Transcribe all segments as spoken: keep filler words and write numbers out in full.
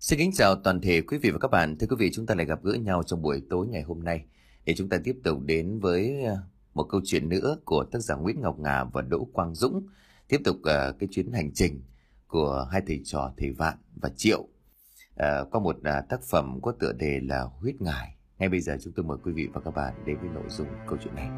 Xin kính chào toàn thể quý vị và các bạn. Thưa quý vị, chúng ta lại gặp gỡ nhau trong buổi tối ngày hôm nay để chúng ta tiếp tục đến với ờ, một câu chuyện nữa của tác giả Nguyễn Ngọc Ngà và Đỗ Quang Dũng. Tiếp tục uh, cái chuyến hành trình của hai thầy trò thầy Vạn và Triệu uh, qua một uh, tác phẩm có tựa đề là Huyết Ngài. Ngay bây giờ chúng tôi mời quý vị và các bạn đến với nội dung câu chuyện này.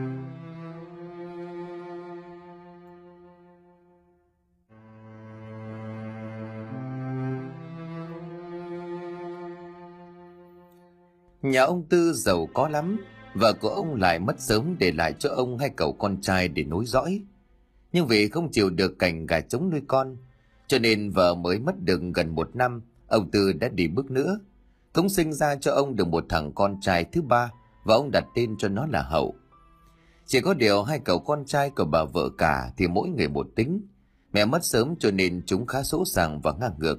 Nhà ông Tư giàu có lắm, vợ của ông lại mất sớm để lại cho ông hai cậu con trai để nối dõi. Nhưng vì không chịu được cảnh gà trống nuôi con, cho nên vợ mới mất được gần một năm, ông Tư đã đi bước nữa. Cũng sinh ra cho ông được một thằng con trai thứ ba và ông đặt tên cho nó là Hậu. Chỉ có điều hai cậu con trai của bà vợ cả thì mỗi người một tính. Mẹ mất sớm cho nên chúng khá sỗ sàng và ngang ngược.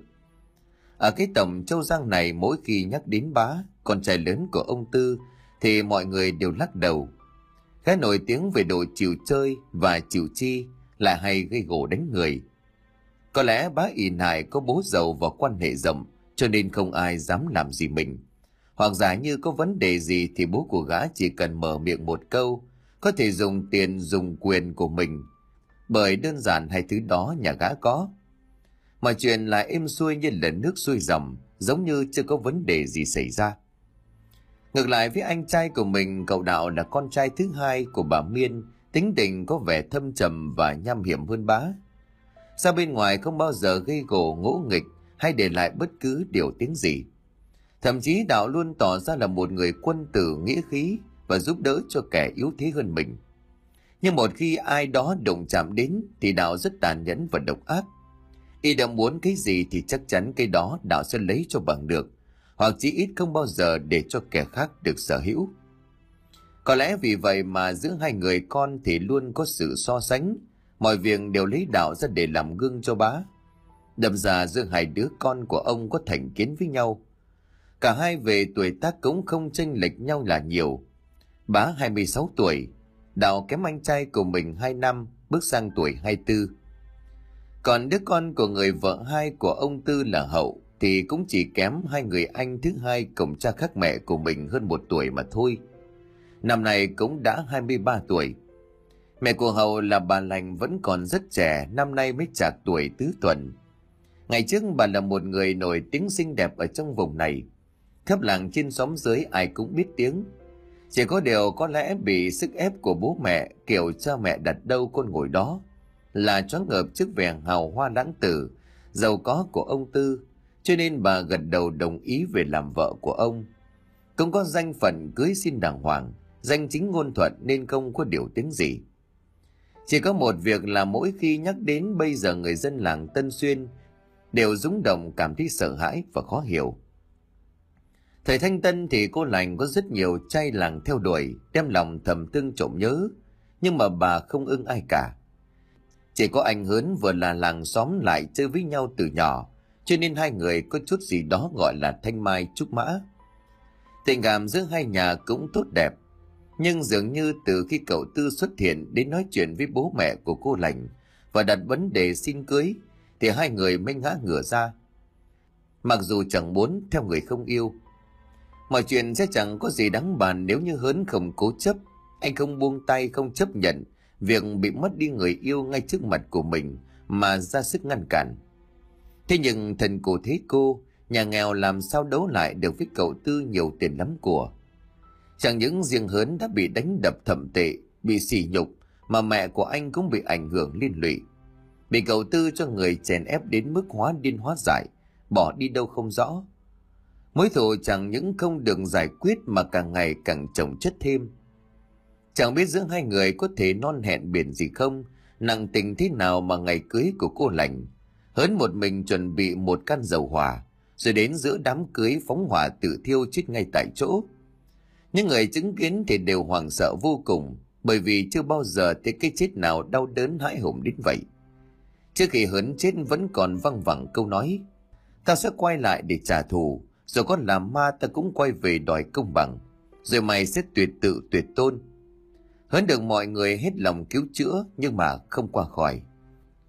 Ở cái tổng Châu Giang này, mỗi khi nhắc đến bá, con trai lớn của ông Tư, thì mọi người đều lắc đầu. Khá nổi tiếng về độ chịu chơi và chịu chi, lại hay gây gổ đánh người. Có lẽ bá ỷ nại có bố giàu và quan hệ rộng, cho nên không ai dám làm gì mình. Hoặc giả như có vấn đề gì thì bố của gã chỉ cần mở miệng một câu, có thể dùng tiền dùng quyền của mình, bởi đơn giản hai thứ đó nhà gã có. Mọi chuyện lại êm xuôi như là nước xuôi dòng, giống như chưa có vấn đề gì xảy ra. Ngược lại với anh trai của mình, cậu Đạo là con trai thứ hai của bà Miên, tính tình có vẻ thâm trầm và nham hiểm hơn bá. Ra bên ngoài không bao giờ gây gổ ngỗ nghịch hay để lại bất cứ điều tiếng gì. Thậm chí Đạo luôn tỏ ra là một người quân tử nghĩa khí và giúp đỡ cho kẻ yếu thế hơn mình. Nhưng một khi ai đó đụng chạm đến thì Đạo rất tàn nhẫn và độc ác. Y đã muốn cái gì thì chắc chắn cái đó Đạo sẽ lấy cho bằng được, hoặc chí ít không bao giờ để cho kẻ khác được sở hữu. Có lẽ vì vậy mà giữa hai người con thì luôn có sự so sánh, mọi việc đều lấy Đạo ra để làm gương cho bá. Đâm ra giữa hai đứa con của ông có thành kiến với nhau. Cả hai về tuổi tác cũng không chênh lệch nhau là nhiều. Bá hai mươi sáu tuổi, Đạo kém anh trai của mình hai năm, bước sang tuổi hai mươi tư. Còn đứa con của người vợ hai của ông Tư là Hậu thì cũng chỉ kém hai người anh thứ hai cùng cha khác mẹ của mình hơn một tuổi mà thôi. Năm nay cũng đã hai mươi ba tuổi. Mẹ của Hậu là bà Lành vẫn còn rất trẻ, năm nay mới chạc tuổi tứ tuần. Ngày trước bà là một người nổi tiếng xinh đẹp ở trong vùng này. Khắp làng trên xóm dưới ai cũng biết tiếng. Chỉ có điều có lẽ bị sức ép của bố mẹ, kiểu cha mẹ đặt đâu con ngồi đó, là choáng ngợp trước vẻ hào hoa lãng tử, giàu có của ông Tư, cho nên bà gật đầu đồng ý về làm vợ của ông. Cũng có danh phận cưới xin đàng hoàng, danh chính ngôn thuận nên không có điều tiếng gì. Chỉ có một việc là mỗi khi nhắc đến bây giờ người dân làng Tân Xuyên đều rúng động, cảm thấy sợ hãi và khó hiểu. Thời Thanh Tân thì cô Lành có rất nhiều trai làng theo đuổi, đem lòng thầm thương trộm nhớ, nhưng mà bà không ưng ai cả. Chỉ có anh Hớn vừa là làng xóm lại chơi với nhau từ nhỏ, cho nên hai người có chút gì đó gọi là thanh mai trúc mã. Tình cảm giữa hai nhà cũng tốt đẹp, nhưng dường như từ khi cậu Tư xuất hiện đến nói chuyện với bố mẹ của cô Lành và đặt vấn đề xin cưới thì hai người mới ngã ngửa ra. Mặc dù chẳng muốn theo người không yêu, mọi chuyện sẽ chẳng có gì đáng bàn nếu như Hớn không cố chấp, anh không buông tay, không chấp nhận việc bị mất đi người yêu ngay trước mặt của mình mà ra sức ngăn cản. Thế nhưng thần cô thế cô, nhà nghèo làm sao đấu lại được với cậu Tư nhiều tiền lắm của. Chẳng những riêng Hớn đã bị đánh đập thậm tệ, bị sỉ nhục, mà mẹ của anh cũng bị ảnh hưởng liên lụy. Bị cậu Tư cho người chèn ép đến mức hóa điên hóa dại, bỏ đi đâu không rõ. Mối thù chẳng những không được giải quyết mà càng ngày càng chồng chất thêm. Chẳng biết giữa hai người có thể non hẹn biển gì không, nặng tình thế nào mà ngày cưới của cô Lành, Hớn một mình chuẩn bị một căn dầu hỏa, rồi đến giữa đám cưới phóng hỏa tự thiêu chết ngay tại chỗ. Những người chứng kiến thì đều hoảng sợ vô cùng, bởi vì chưa bao giờ thấy cái chết nào đau đớn hãi hùng đến vậy. Trước khi Hớn chết vẫn còn văng vẳng câu nói: "Tao sẽ quay lại để trả thù, rồi con làm ma ta cũng quay về đòi công bằng, rồi mày sẽ tuyệt tự tuyệt tôn." Hớn được mọi người hết lòng cứu chữa nhưng mà không qua khỏi.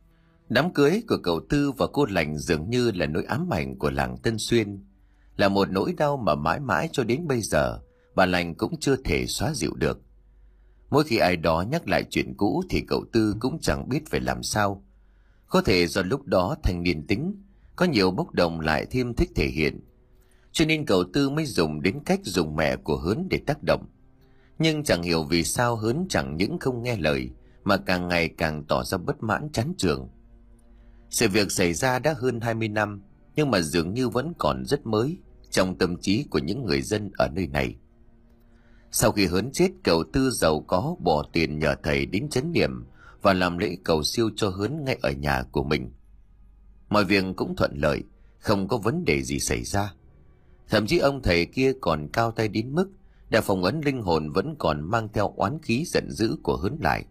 Đám cưới của cậu Tư và cô Lành dường như là nỗi ám ảnh của làng Tân Xuyên, là một nỗi đau mà mãi mãi cho đến bây giờ bà Lành cũng chưa thể xóa dịu được. Mỗi khi ai đó nhắc lại chuyện cũ thì cậu Tư cũng chẳng biết phải làm sao. Có thể do lúc đó thanh niên tính, có nhiều bốc đồng lại thêm thích thể hiện, cho nên cậu Tư mới dùng đến cách dùng mẹ của Hớn để tác động. Nhưng chẳng hiểu vì sao Hớn chẳng những không nghe lời mà càng ngày càng tỏ ra bất mãn chán chường. Sự việc xảy ra đã hơn hai mươi năm, nhưng mà dường như vẫn còn rất mới trong tâm trí của những người dân ở nơi này. Sau khi Hớn chết, cậu Tư giàu có bỏ tiền nhờ thầy đến trấn niệm và làm lễ cầu siêu cho Hớn ngay ở nhà của mình. Mọi việc cũng thuận lợi, không có vấn đề gì xảy ra. Thậm chí ông thầy kia còn cao tay đến mức đã phong ấn linh hồn vẫn còn mang theo oán khí giận dữ của Hớn lại,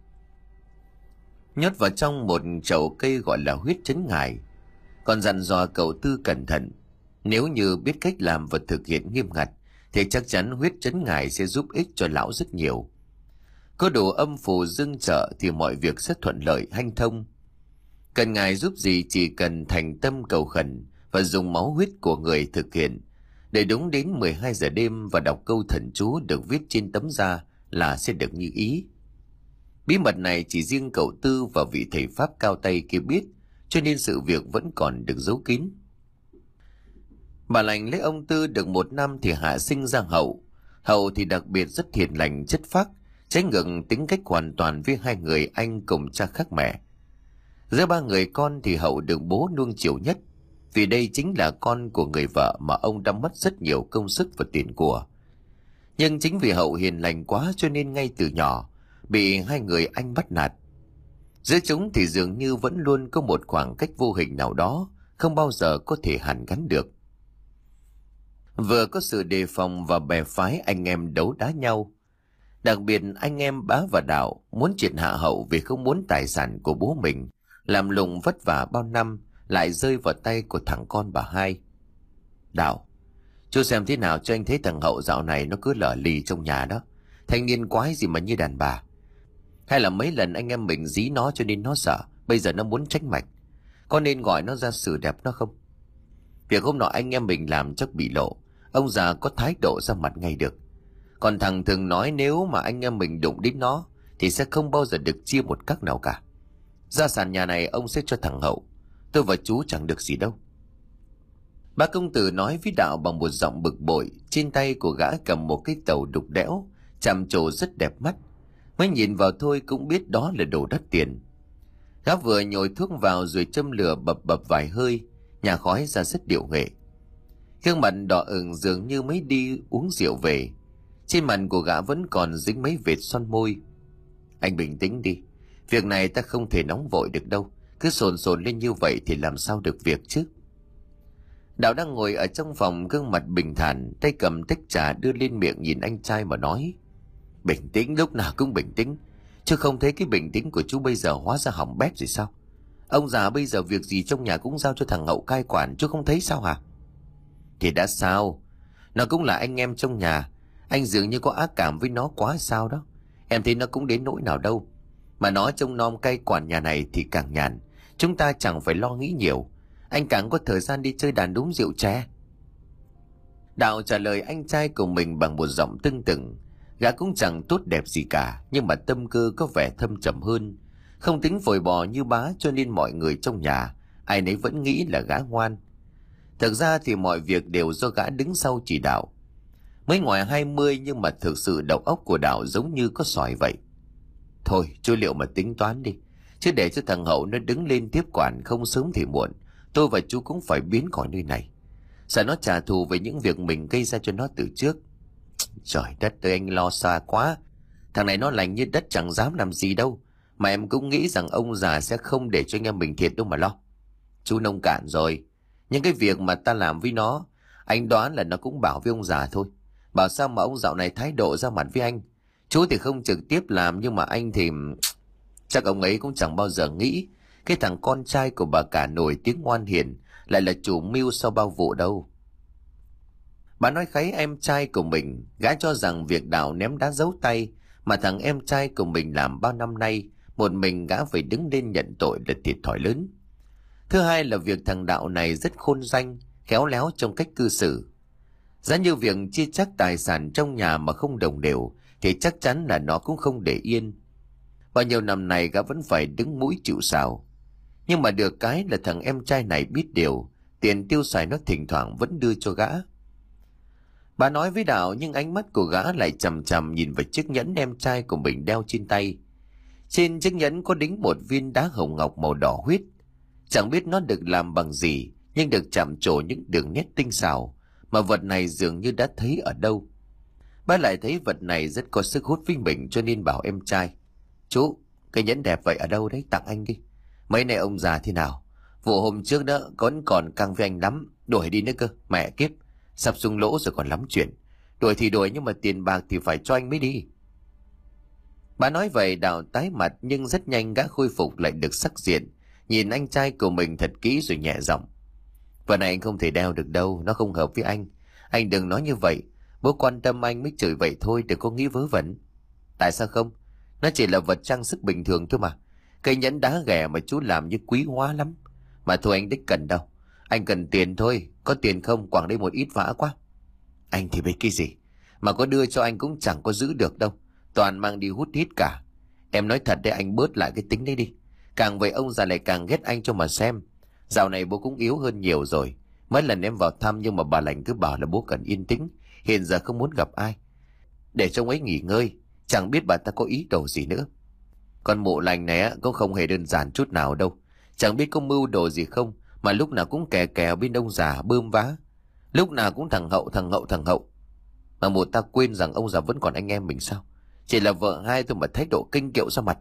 nhốt vào trong một chậu cây gọi là huyết trấn ngải. Còn dặn dò cậu Tư cẩn thận, nếu như biết cách làm và thực hiện nghiêm ngặt thì chắc chắn huyết trấn ngải sẽ giúp ích cho lão rất nhiều. Có đủ âm phù dưng trợ thì mọi việc rất thuận lợi hanh thông. Cần ngài giúp gì chỉ cần thành tâm cầu khẩn và dùng máu huyết của người thực hiện, để đúng đến mười hai giờ đêm và đọc câu thần chú được viết trên tấm da là sẽ được như ý. Bí mật này chỉ riêng cậu Tư và vị thầy pháp cao tay kia biết, cho nên sự việc vẫn còn được giấu kín. Bà Lành lấy ông Tư được một năm thì hạ sinh ra Hậu. Hậu thì đặc biệt rất hiền lành chất phác, trái ngược tính cách hoàn toàn với hai người anh cùng cha khác mẹ. Giữa ba người con thì Hậu được bố nuông chiều nhất, vì đây chính là con của người vợ mà ông đã mất rất nhiều công sức và tiền của. Nhưng chính vì Hậu hiền lành quá cho nên ngay từ nhỏ bị hai người anh bắt nạt. Giữa chúng thì dường như vẫn luôn có một khoảng cách vô hình nào đó, không bao giờ có thể hàn gắn được. Vừa có sự đề phòng và bè phái anh em đấu đá nhau. Đặc biệt anh em Bá và Đạo muốn triệt hạ Hậu vì không muốn tài sản của bố mình làm lụng vất vả bao năm lại rơi vào tay của thằng con bà hai. Đạo, chú xem thế nào cho anh thấy thằng Hậu dạo này nó cứ lờ lì trong nhà đó. Thanh niên quái gì mà như đàn bà. Hay là mấy lần anh em mình dí nó cho nên nó sợ, bây giờ nó muốn tránh mạch. Có nên gọi nó ra xử đẹp nó không? Việc hôm nọ anh em mình làm chắc bị lộ, ông già có thái độ ra mặt ngay được. Còn thằng thường nói nếu mà anh em mình đụng đến nó thì sẽ không bao giờ được chia một cắc nào cả. Gia sản nhà này ông sẽ cho thằng Hậu, tôi và chú chẳng được gì đâu. Ba công tử nói với Đạo bằng một giọng bực bội, trên tay của gã cầm một cái tàu đục đẽo, chạm trổ rất đẹp mắt. Mới nhìn vào thôi cũng biết đó là đồ đắt tiền. Gã vừa nhồi thuốc vào rồi châm lửa bập bập vài hơi, nhà khói ra rất điệu nghệ. Gương mặt đỏ ửng dường như mới đi uống rượu về. Trên mặt của gã vẫn còn dính mấy vệt son môi. Anh bình tĩnh đi, việc này ta không thể nóng vội được đâu. Cứ sồn sồn lên như vậy thì làm sao được việc chứ. Đạo đang ngồi ở trong phòng, gương mặt bình thản, tay cầm tách trà đưa lên miệng nhìn anh trai mà nói. Bình tĩnh, lúc nào cũng bình tĩnh, chứ không thấy cái bình tĩnh của chú bây giờ hóa ra hỏng bét rồi sao? Ông già bây giờ việc gì trong nhà cũng giao cho thằng Hậu cai quản, chú không thấy sao hả? Thì đã sao, nó cũng là anh em trong nhà. Anh dường như có ác cảm với nó quá sao đó. Em thấy nó cũng đến nỗi nào đâu. Mà nó trông nom cai quản nhà này thì càng nhàn, chúng ta chẳng phải lo nghĩ nhiều. Anh càng có thời gian đi chơi đàn đúng rượu chè. Đạo trả lời anh trai của mình bằng một giọng tưng tửng. Gã cũng chẳng tốt đẹp gì cả, nhưng mà tâm cơ có vẻ thâm trầm hơn. Không tính phồi bò như Bá, cho nên mọi người trong nhà ai nấy vẫn nghĩ là gã ngoan. Thực ra thì mọi việc đều do gã đứng sau chỉ đạo. Mới ngoài hai mươi nhưng mà thực sự đầu óc của Đạo giống như có sỏi vậy. Thôi chú liệu mà tính toán đi, chứ để cho thằng Hậu nó đứng lên tiếp quản không sớm thì muộn, tôi và chú cũng phải biến khỏi nơi này. Sợ nó trả thù về những việc mình gây ra cho nó từ trước. Trời đất ơi, anh lo xa quá. Thằng này nó lành như đất chẳng dám làm gì đâu. Mà em cũng nghĩ rằng ông già sẽ không để cho anh em mình thiệt đâu mà lo. Chú nông cạn rồi. Những cái việc mà ta làm với nó, anh đoán là nó cũng bảo với ông già thôi. Bảo sao mà ông dạo này thái độ ra mặt với anh. Chú thì không trực tiếp làm, nhưng mà anh thì... chắc ông ấy cũng chẳng bao giờ nghĩ cái thằng con trai của bà cả nổi tiếng ngoan hiền lại là chủ mưu sau bao vụ đâu. Bà nói kháy em trai của mình, gã cho rằng việc Đạo ném đá giấu tay mà thằng em trai của mình làm bao năm nay, một mình gã phải đứng lên nhận tội là thiệt thòi lớn. Thứ hai là việc thằng Đạo này rất khôn danh, khéo léo trong cách cư xử. Giá như việc chia chác tài sản trong nhà mà không đồng đều thì chắc chắn là nó cũng không để yên. Bao nhiêu năm này gã vẫn phải đứng mũi chịu sào. Nhưng mà được cái là thằng em trai này biết điều, tiền tiêu xài nó thỉnh thoảng vẫn đưa cho gã. Bà nói với Đạo nhưng ánh mắt của gã lại chằm chằm nhìn vào chiếc nhẫn em trai của mình đeo trên tay. Trên chiếc nhẫn có đính một viên đá hồng ngọc màu đỏ huyết. Chẳng biết nó được làm bằng gì, nhưng được chạm trổ những đường nét tinh xảo mà vật này dường như đã thấy ở đâu. Bà lại thấy vật này rất có sức hút với mình, cho nên bảo em trai: Chú, cái nhẫn đẹp vậy ở đâu đấy, tặng anh đi. Mấy này ông già thế nào, vụ hôm trước đó còn còn căng với anh lắm, đuổi đi nữa cơ. Mẹ kiếp, sắp sung lỗ rồi còn lắm chuyện. Đuổi thì đuổi nhưng mà tiền bạc thì phải cho anh mới đi. Bà nói vậy Đạo tái mặt, nhưng rất nhanh gã khôi phục lại được sắc diện, nhìn anh trai của mình thật kỹ rồi nhẹ giọng: Vật này anh không thể đeo được đâu, nó không hợp với anh. Anh đừng nói như vậy, bố quan tâm anh mới chửi vậy thôi, đừng có nghĩ vớ vẩn. Tại sao không? Nó chỉ là vật trang sức bình thường thôi mà. Cây nhẫn đá ghẻ mà chú làm như quý hóa lắm. Mà thôi anh đích cần đâu. Anh cần tiền thôi, có tiền không quẳng đây một ít vã quá. Anh thì biết cái gì, mà có đưa cho anh cũng chẳng có giữ được đâu, toàn mang đi hút hít cả. Em nói thật đấy, anh bớt lại cái tính đấy đi. Càng vậy ông già lại càng ghét anh cho mà xem. Dạo này bố cũng yếu hơn nhiều rồi. Mấy lần em vào thăm nhưng mà bà lành cứ bảo là bố cần yên tĩnh, hiện giờ không muốn gặp ai, để cho ông ấy nghỉ ngơi. Chẳng biết bà ta có ý đồ gì nữa. Con mụ lành này á, cũng không hề đơn giản chút nào đâu. Chẳng biết có mưu đồ gì không, mà lúc nào cũng kè kè bên ông già bơm vá. Lúc nào cũng thằng hậu thằng hậu thằng hậu. Mà mụ ta quên rằng ông già vẫn còn anh em mình sao? Chỉ là vợ hai thôi mà thái độ kinh kiệu ra mặt.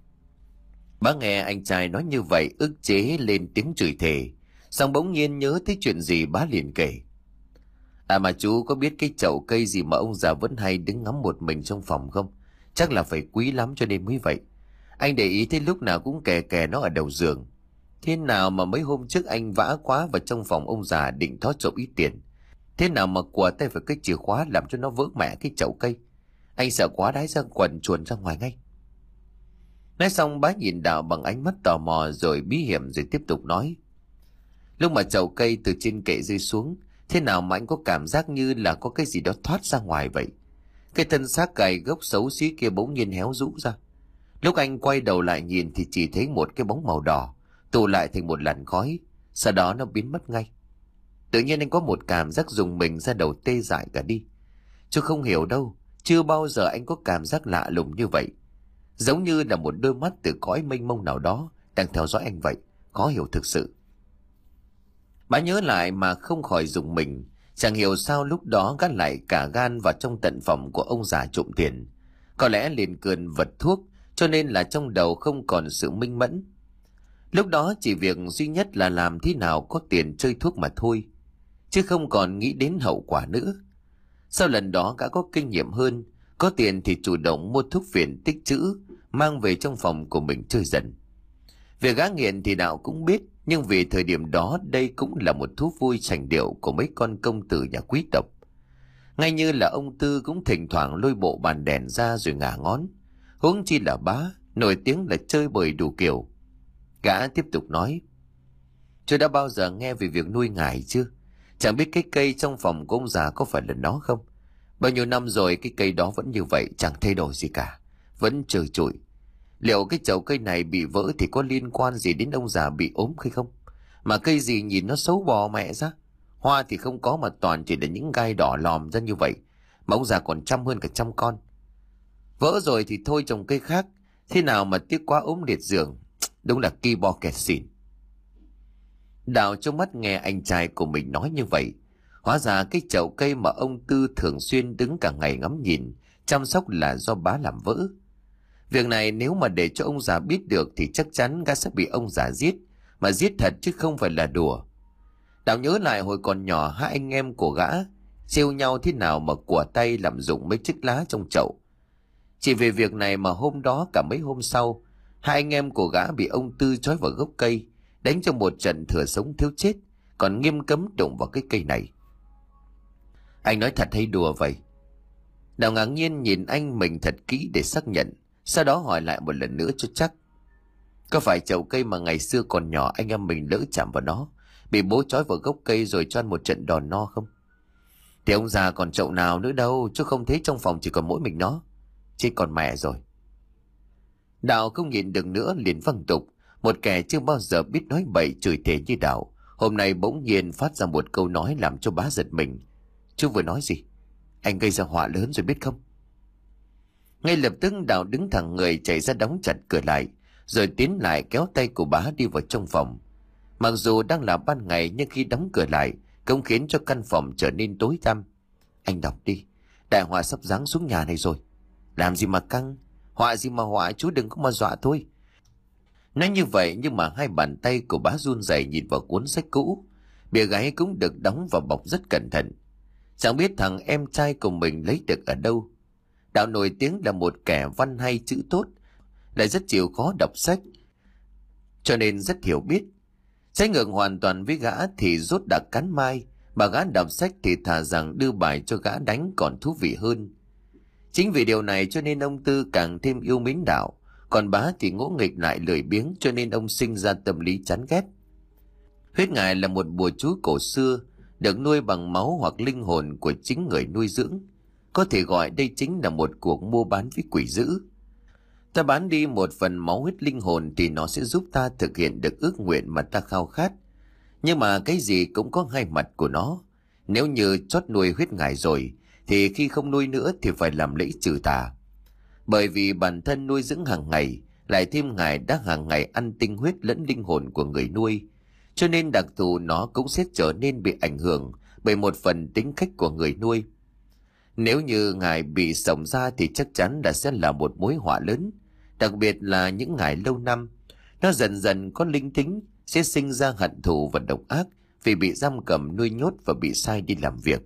Bác nghe anh trai nói như vậy ức chế lên tiếng chửi thề, xong bỗng nhiên nhớ tới chuyện gì bá liền kể: À mà chú có biết cái chậu cây gì mà ông già vẫn hay đứng ngắm một mình trong phòng không? Chắc là phải quý lắm cho nên mới vậy. Anh để ý thấy lúc nào cũng kè kè nó ở đầu giường. Thế nào mà mấy hôm trước anh vã quá vào trong phòng ông già định thó trộm ít tiền. Thế nào mà quờ tay vào cái chìa khóa làm cho nó vỡ mẹ cái chậu cây. Anh sợ quá đái ra quần chuồn ra ngoài ngay. Nói xong bá nhìn Đạo bằng ánh mắt tò mò rồi bí hiểm, rồi tiếp tục nói: Lúc mà chậu cây từ trên kệ rơi xuống, thế nào mà anh có cảm giác như là có cái gì đó thoát ra ngoài vậy. Cái thân xác gầy gốc xấu xí kia bỗng nhiên héo rũ ra. Lúc anh quay đầu lại nhìn thì chỉ thấy một cái bóng màu đỏ tụ lại thành một làn khói, sau đó nó biến mất ngay. Tự nhiên anh có một cảm giác rùng mình ra đầu tê dại cả đi. Chứ không hiểu đâu, chưa bao giờ anh có cảm giác lạ lùng như vậy. Giống như là một đôi mắt từ cõi mênh mông nào đó đang theo dõi anh vậy. Khó hiểu thực sự. Bà nhớ lại mà không khỏi rùng mình. Chẳng hiểu sao lúc đó gắt lại cả gan vào trong tận phòng của ông già trộm tiền. Có lẽ liền cơn vật thuốc, cho nên là trong đầu không còn sự minh mẫn. Lúc đó chỉ việc duy nhất là làm thế nào có tiền chơi thuốc mà thôi, chứ không còn nghĩ đến hậu quả nữa. Sau lần đó gã có kinh nghiệm hơn, có tiền thì chủ động mua thuốc phiện tích trữ, mang về trong phòng của mình chơi dần. Việc gã nghiện thì Đạo cũng biết, nhưng vì thời điểm đó đây cũng là một thú vui sành điệu của mấy con công tử nhà quý tộc. Ngay như là ông Tư cũng thỉnh thoảng lôi bộ bàn đèn ra rồi ngả ngón. Huống chi là bá, nổi tiếng là chơi bời đủ kiểu. Gã tiếp tục nói: Chú đã bao giờ nghe về việc nuôi ngải chưa? Chẳng biết cái cây trong phòng của ông già có phải là nó không? Bao nhiêu năm rồi cái cây đó vẫn như vậy, chẳng thay đổi gì cả, vẫn trơ trụi. Liệu cái chậu cây này bị vỡ thì có liên quan gì đến ông già bị ốm hay không? Mà cây gì nhìn nó xấu bò mẹ ra. Hoa thì không có mà toàn chỉ là những gai đỏ lòm ra như vậy, mà ông già còn chăm hơn cả trăm con. Vỡ rồi thì thôi trồng cây khác, thế nào mà tiếc quá ốm liệt giường. Đúng là ki bo kẹt xỉn. Đạo trong mắt nghe anh trai của mình nói như vậy. Hóa ra cái chậu cây mà ông Tư thường xuyên đứng cả ngày ngắm nhìn, chăm sóc là do bá làm vỡ. Việc này nếu mà để cho ông già biết được thì chắc chắn gã sẽ bị ông già giết, mà giết thật chứ không phải là đùa. Đạo nhớ lại hồi còn nhỏ hai anh em của gã trêu nhau thế nào mà của tay làm dụng mấy chiếc lá trong chậu. Chỉ về việc này mà hôm đó cả mấy hôm sau, hai anh em của gã bị ông Tư trói vào gốc cây, đánh cho một trận thừa sống thiếu chết, còn nghiêm cấm đụng vào cái cây này. Anh nói thật hay đùa vậy? Đạo ngạc nhiên nhìn anh mình thật kỹ để xác nhận, sau đó hỏi lại một lần nữa cho chắc. Có phải chậu cây mà ngày xưa còn nhỏ anh em mình lỡ chạm vào nó, bị bố trói vào gốc cây rồi cho ăn một trận đòn no không? Thì ông già còn chậu nào nữa đâu, chứ không thấy trong phòng chỉ còn mỗi mình nó. Chết còn mẹ rồi. Đạo không nhìn được nữa liền văng tục. Một kẻ chưa bao giờ biết nói bậy chửi thề như Đạo, hôm nay bỗng nhiên phát ra một câu nói làm cho bá giật mình. Chú vừa nói gì? Anh gây ra họa lớn rồi biết không? Ngay lập tức Đạo đứng thẳng người chạy ra đóng chặt cửa lại, rồi tiến lại kéo tay của bá đi vào trong phòng. Mặc dù đang là ban ngày nhưng khi đóng cửa lại cũng khiến cho căn phòng trở nên tối tăm. Anh đọc đi, đại họa sắp giáng xuống nhà này rồi. Làm gì mà căng, họa gì mà họa, chú đừng có mà dọa thôi. Nói như vậy nhưng mà hai bàn tay của bá run rẩy nhìn vào cuốn sách cũ. Bìa gáy cũng được đóng và bọc rất cẩn thận. Chẳng biết thằng em trai của mình lấy được ở đâu. Đạo nổi tiếng là một kẻ văn hay chữ tốt, lại rất chịu khó đọc sách, cho nên rất hiểu biết. Trái ngược hoàn toàn với gã thì rốt đặc cắn mai, mà gã đọc sách thì thà rằng đưa bài cho gã đánh còn thú vị hơn. Chính vì điều này cho nên ông Tư càng thêm yêu mến Đạo, còn bá thì ngỗ nghịch lại lười biếng, cho nên ông sinh ra tâm lý chán ghét. Huyết Ngài là một bùa chú cổ xưa, được nuôi bằng máu hoặc linh hồn của chính người nuôi dưỡng. Có thể gọi đây chính là một cuộc mua bán với quỷ dữ. Ta bán đi một phần máu huyết linh hồn thì nó sẽ giúp ta thực hiện được ước nguyện mà ta khao khát. Nhưng mà cái gì cũng có hai mặt của nó. Nếu như chót nuôi huyết ngài rồi, thì khi không nuôi nữa thì phải làm lễ trừ tà. Bởi vì bản thân nuôi dưỡng hàng ngày, lại thêm ngài đã hàng ngày ăn tinh huyết lẫn linh hồn của người nuôi, cho nên đặc thù nó cũng sẽ trở nên bị ảnh hưởng bởi một phần tính cách của người nuôi. Nếu như ngài bị sổng ra thì chắc chắn là sẽ là một mối họa lớn, đặc biệt là những ngài lâu năm. Nó dần dần có linh tính, sẽ sinh ra hận thù và độc ác vì bị giam cầm nuôi nhốt và bị sai đi làm việc.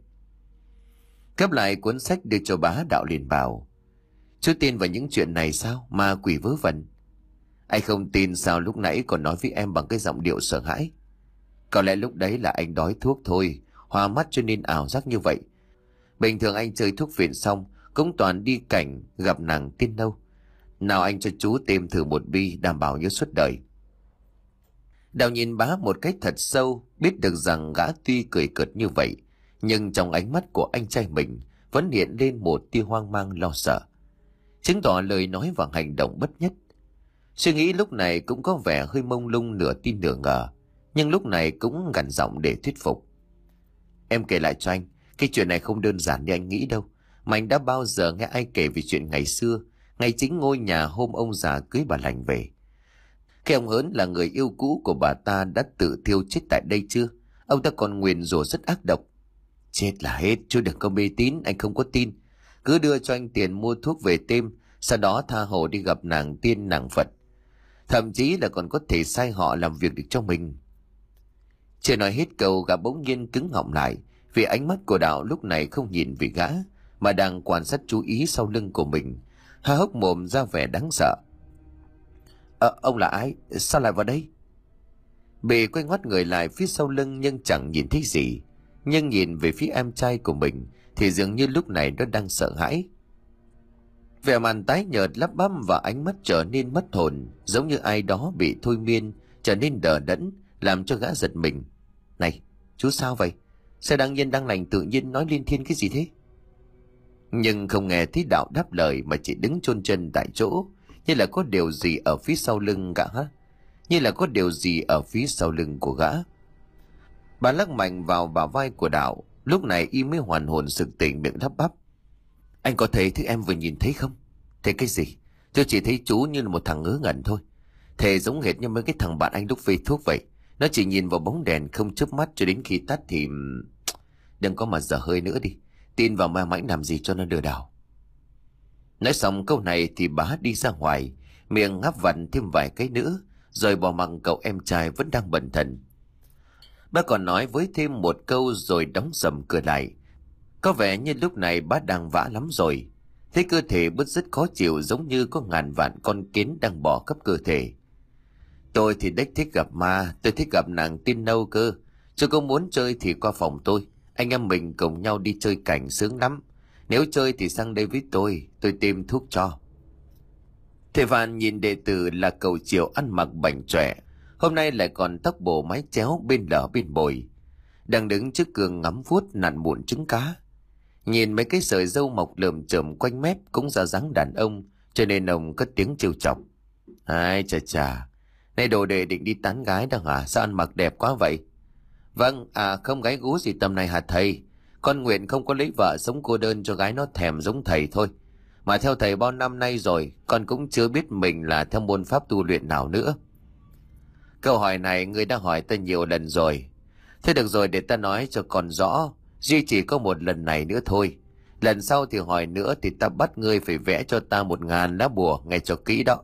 Cấp lại cuốn sách đưa cho bá, Đạo liền bảo: Chú tin vào những chuyện này sao, ma quỷ vớ vẩn? Anh không tin sao lúc nãy còn nói với em bằng cái giọng điệu sợ hãi? Có lẽ lúc đấy là anh đói thuốc thôi, hoa mắt cho nên ảo giác như vậy. Bình thường anh chơi thuốc phiện xong cũng toàn đi cảnh gặp nàng tiên nâu. Nào anh cho chú tìm thử một bi, đảm bảo nhớ suốt đời. Đạo nhìn bá một cách thật sâu, biết được rằng gã tuy cười cợt như vậy, nhưng trong ánh mắt của anh trai mình vẫn hiện lên một tia hoang mang lo sợ, chứng tỏ lời nói và hành động bất nhất. Suy nghĩ lúc này cũng có vẻ hơi mông lung, nửa tin nửa ngờ, nhưng lúc này cũng gằn giọng để thuyết phục. Em kể lại cho anh, cái chuyện này không đơn giản như anh nghĩ đâu. Mà anh đã bao giờ nghe ai kể về chuyện ngày xưa, ngày chính ngôi nhà hôm ông già cưới bà Lành về? Cái ông Hớn là người yêu cũ của bà ta đã tự thiêu chết tại đây chưa? Ông ta còn nguyền rủa rất ác độc. Chết là hết, chú đừng có mê tín, anh không có tin. Cứ đưa cho anh tiền mua thuốc về tiêm, sau đó tha hồ đi gặp nàng tiên nàng Phật. Thậm chí là còn có thể sai họ làm việc được cho mình. Chưa nói hết câu, gã bỗng nhiên cứng họng lại, vì ánh mắt của Đạo lúc này không nhìn về gã, mà đang quan sát chú ý sau lưng của mình, há hốc mồm ra vẻ đáng sợ. Ờ, ông là ai? Sao lại vào đây? Bì quay ngoắt người lại phía sau lưng nhưng chẳng nhìn thấy gì. Nhưng nhìn về phía em trai của mình thì dường như lúc này nó đang sợ hãi. Vẻ mặt tái nhợt lắp bắp và ánh mắt trở nên mất hồn, giống như ai đó bị thôi miên, trở nên đờ đẫn, làm cho gã giật mình. Này, chú sao vậy? Sao đang yên đang lành tự nhiên nói liên thiên cái gì thế? Nhưng không nghe thấy Đạo đáp lời mà chỉ đứng chôn chân tại chỗ, như là có điều gì ở phía sau lưng gã, như là có điều gì ở phía sau lưng của gã. Bà lắc mạnh vào bả vai của Đạo, lúc này y mới hoàn hồn sực tỉnh, miệng lắp bắp. Anh có thấy thứ em vừa nhìn thấy không? Thấy cái gì? Tôi chỉ thấy chú như là một thằng ngớ ngẩn thôi. Thề giống hệt như mấy cái thằng bạn anh lúc phê thuốc vậy. Nó chỉ nhìn vào bóng đèn không chớp mắt cho đến khi tắt thì... Đừng có mà dở hơi nữa đi. Tin vào ma mãnh làm gì cho nó lừa đảo. Nói xong câu này thì bá đi ra ngoài, miệng ngáp vặn thêm vài cái nữa, rồi bỏ mặc cậu em trai vẫn đang bần thần. Bác còn nói với thêm một câu rồi đóng sầm cửa lại. Có vẻ như lúc này bác đang vã lắm rồi. Thấy cơ thể bứt rứt khó chịu, giống như có ngàn vạn con kiến đang bò khắp cơ thể. Tôi thì đếch thích gặp ma, tôi thích gặp nàng tiên nâu cơ. Chứ có muốn chơi thì qua phòng tôi, anh em mình cùng nhau đi chơi cảnh sướng lắm. Nếu chơi thì sang đây với tôi, tôi tìm thuốc cho. Thầy Vạn nhìn đệ tử là cậu Triệu ăn mặc bảnh chọe, hôm nay lại còn tóc bổ mái chéo bên lở bên bồi, đang đứng trước gương ngắm vuốt nặn mụn trứng cá. Nhìn mấy cái sợi râu mọc lởm chởm quanh mép cũng ra dáng đàn ông, cho nên ông cất tiếng trêu chọc. Ai chà chà, này đồ đệ định đi tán gái đó hả? Sao ăn mặc đẹp quá vậy? Vâng, à không gái gú gì tầm này hả thầy? Con nguyện không có lấy vợ sống cô đơn cho gái nó thèm giống thầy thôi. Mà theo thầy bao năm nay rồi, con cũng chưa biết mình là theo môn pháp tu luyện nào nữa. Câu hỏi này ngươi đã hỏi ta nhiều lần rồi. Thế được rồi, để ta nói cho con rõ. Duy chỉ có một lần này nữa thôi. Lần sau thì hỏi nữa thì ta bắt ngươi phải vẽ cho ta một ngàn lá bùa, nghe cho kỹ đó.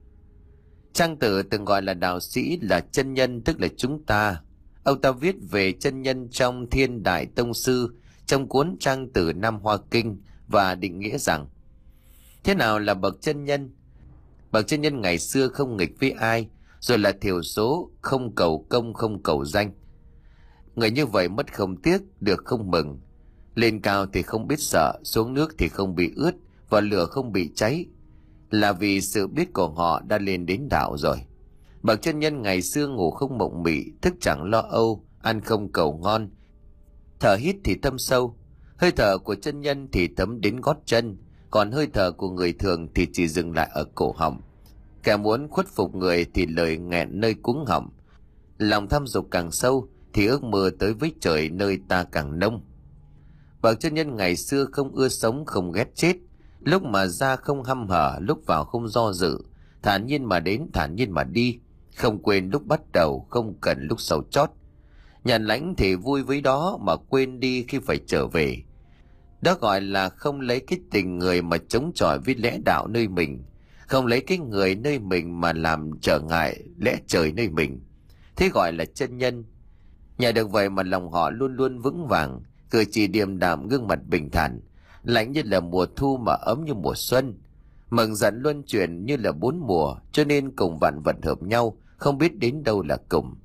Trang Tử từng gọi là đạo sĩ là chân nhân, tức là chúng ta. Ông ta viết về chân nhân trong Thiên Đại Tông Sư, trong cuốn Trang Tử Nam Hoa Kinh, và định nghĩa rằng thế nào là bậc chân nhân? Bậc chân nhân ngày xưa không nghịch với ai, rồi là thiểu số, không cầu công, không cầu danh. Người như vậy mất không tiếc, được không mừng. Lên cao thì không biết sợ, xuống nước thì không bị ướt, và lửa không bị cháy, là vì sự biết của họ đã lên đến đạo rồi. Bậc chân nhân ngày xưa ngủ không mộng mị, thức chẳng lo âu, ăn không cầu ngon, thở hít thì thâm sâu. Hơi thở của chân nhân thì thấm đến gót chân, còn hơi thở của người thường thì chỉ dừng lại ở cổ họng. Kẻ muốn khuất phục người thì lời nghẹn nơi cuống họng, lòng tham dục càng sâu thì ước mơ tới với trời nơi ta càng nông. Bậc chân nhân ngày xưa không ưa sống, không ghét chết, lúc mà ra không hăm hở, lúc vào không do dự, thản nhiên mà đến, thản nhiên mà đi, không quên lúc bắt đầu, không cần lúc sầu chót. Nhận lãnh thì vui với đó, mà quên đi khi phải trở về. Đó gọi là không lấy cái tình người mà chống chọi với lẽ đạo nơi mình, không lấy cái người nơi mình mà làm trở ngại lẽ trời nơi mình. Thế gọi là chân nhân. Nhờ được vậy mà lòng họ luôn luôn vững vàng, cử chỉ điềm đạm, gương mặt bình thản, lạnh như là mùa thu mà ấm như mùa xuân, mừng giận luân chuyển như là bốn mùa, cho nên cùng vạn vật hợp nhau, không biết đến đâu là cùng.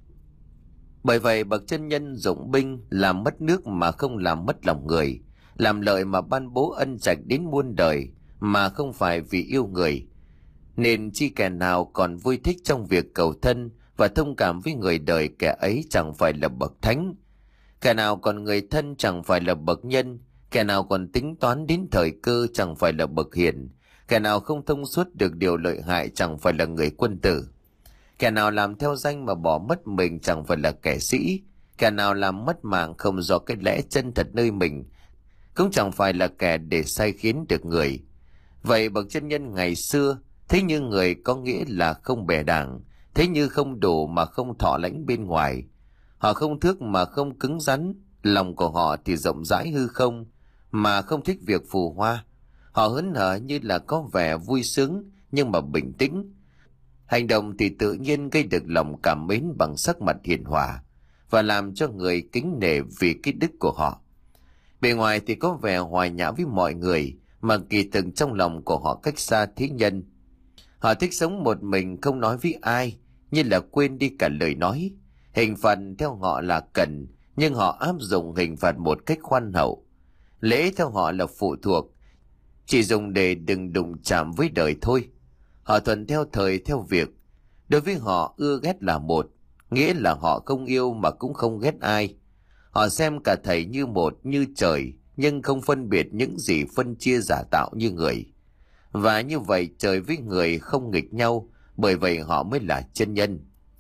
Bởi vậy bậc chân nhân dụng binh làm mất nước mà không làm mất lòng người, làm lợi mà ban bố ân trạch đến muôn đời, mà không phải vì yêu người. Nên chi kẻ nào còn vui thích trong việc cầu thân và thông cảm với người đời, kẻ ấy chẳng phải là bậc thánh. Kẻ nào còn người thân chẳng phải là bậc nhân, kẻ nào còn tính toán đến thời cơ chẳng phải là bậc hiền, kẻ nào không thông suốt được điều lợi hại chẳng phải là người quân tử. Kẻ nào làm theo danh mà bỏ mất mình chẳng phải là kẻ sĩ, kẻ nào làm mất mạng không do cái lẽ chân thật nơi mình cũng chẳng phải là kẻ để sai khiến được người. Vậy bậc chân nhân ngày xưa thấy như người có nghĩa là không bè đảng, thấy như không đủ mà không thọ lãnh bên ngoài. Họ không thước mà không cứng rắn, lòng của họ thì rộng rãi hư không, mà không thích việc phù hoa. Họ hớn hở như là có vẻ vui sướng nhưng mà bình tĩnh. Hành động thì tự nhiên gây được lòng cảm mến bằng sắc mặt hiền hòa, và làm cho người kính nể vì cái đức của họ. Bề ngoài thì có vẻ hòa nhã với mọi người, mà kỳ thực trong lòng của họ cách xa thế nhân. Họ thích sống một mình, không nói với ai, như là quên đi cả lời nói. Hình phạt theo họ là cần, nhưng họ áp dụng hình phạt một cách khoan hậu. Lễ theo họ là phụ thuộc, chỉ dùng để đừng đụng chạm với đời thôi. Họ thuận theo thời theo việc. Đối với họ ưa ghét là một, nghĩa là họ không yêu mà cũng không ghét ai. Họ xem cả thầy như một, như trời, nhưng không phân biệt những gì phân chia giả tạo như người. Và như vậy trời với người không nghịch nhau, bởi vậy họ mới là chân nhân.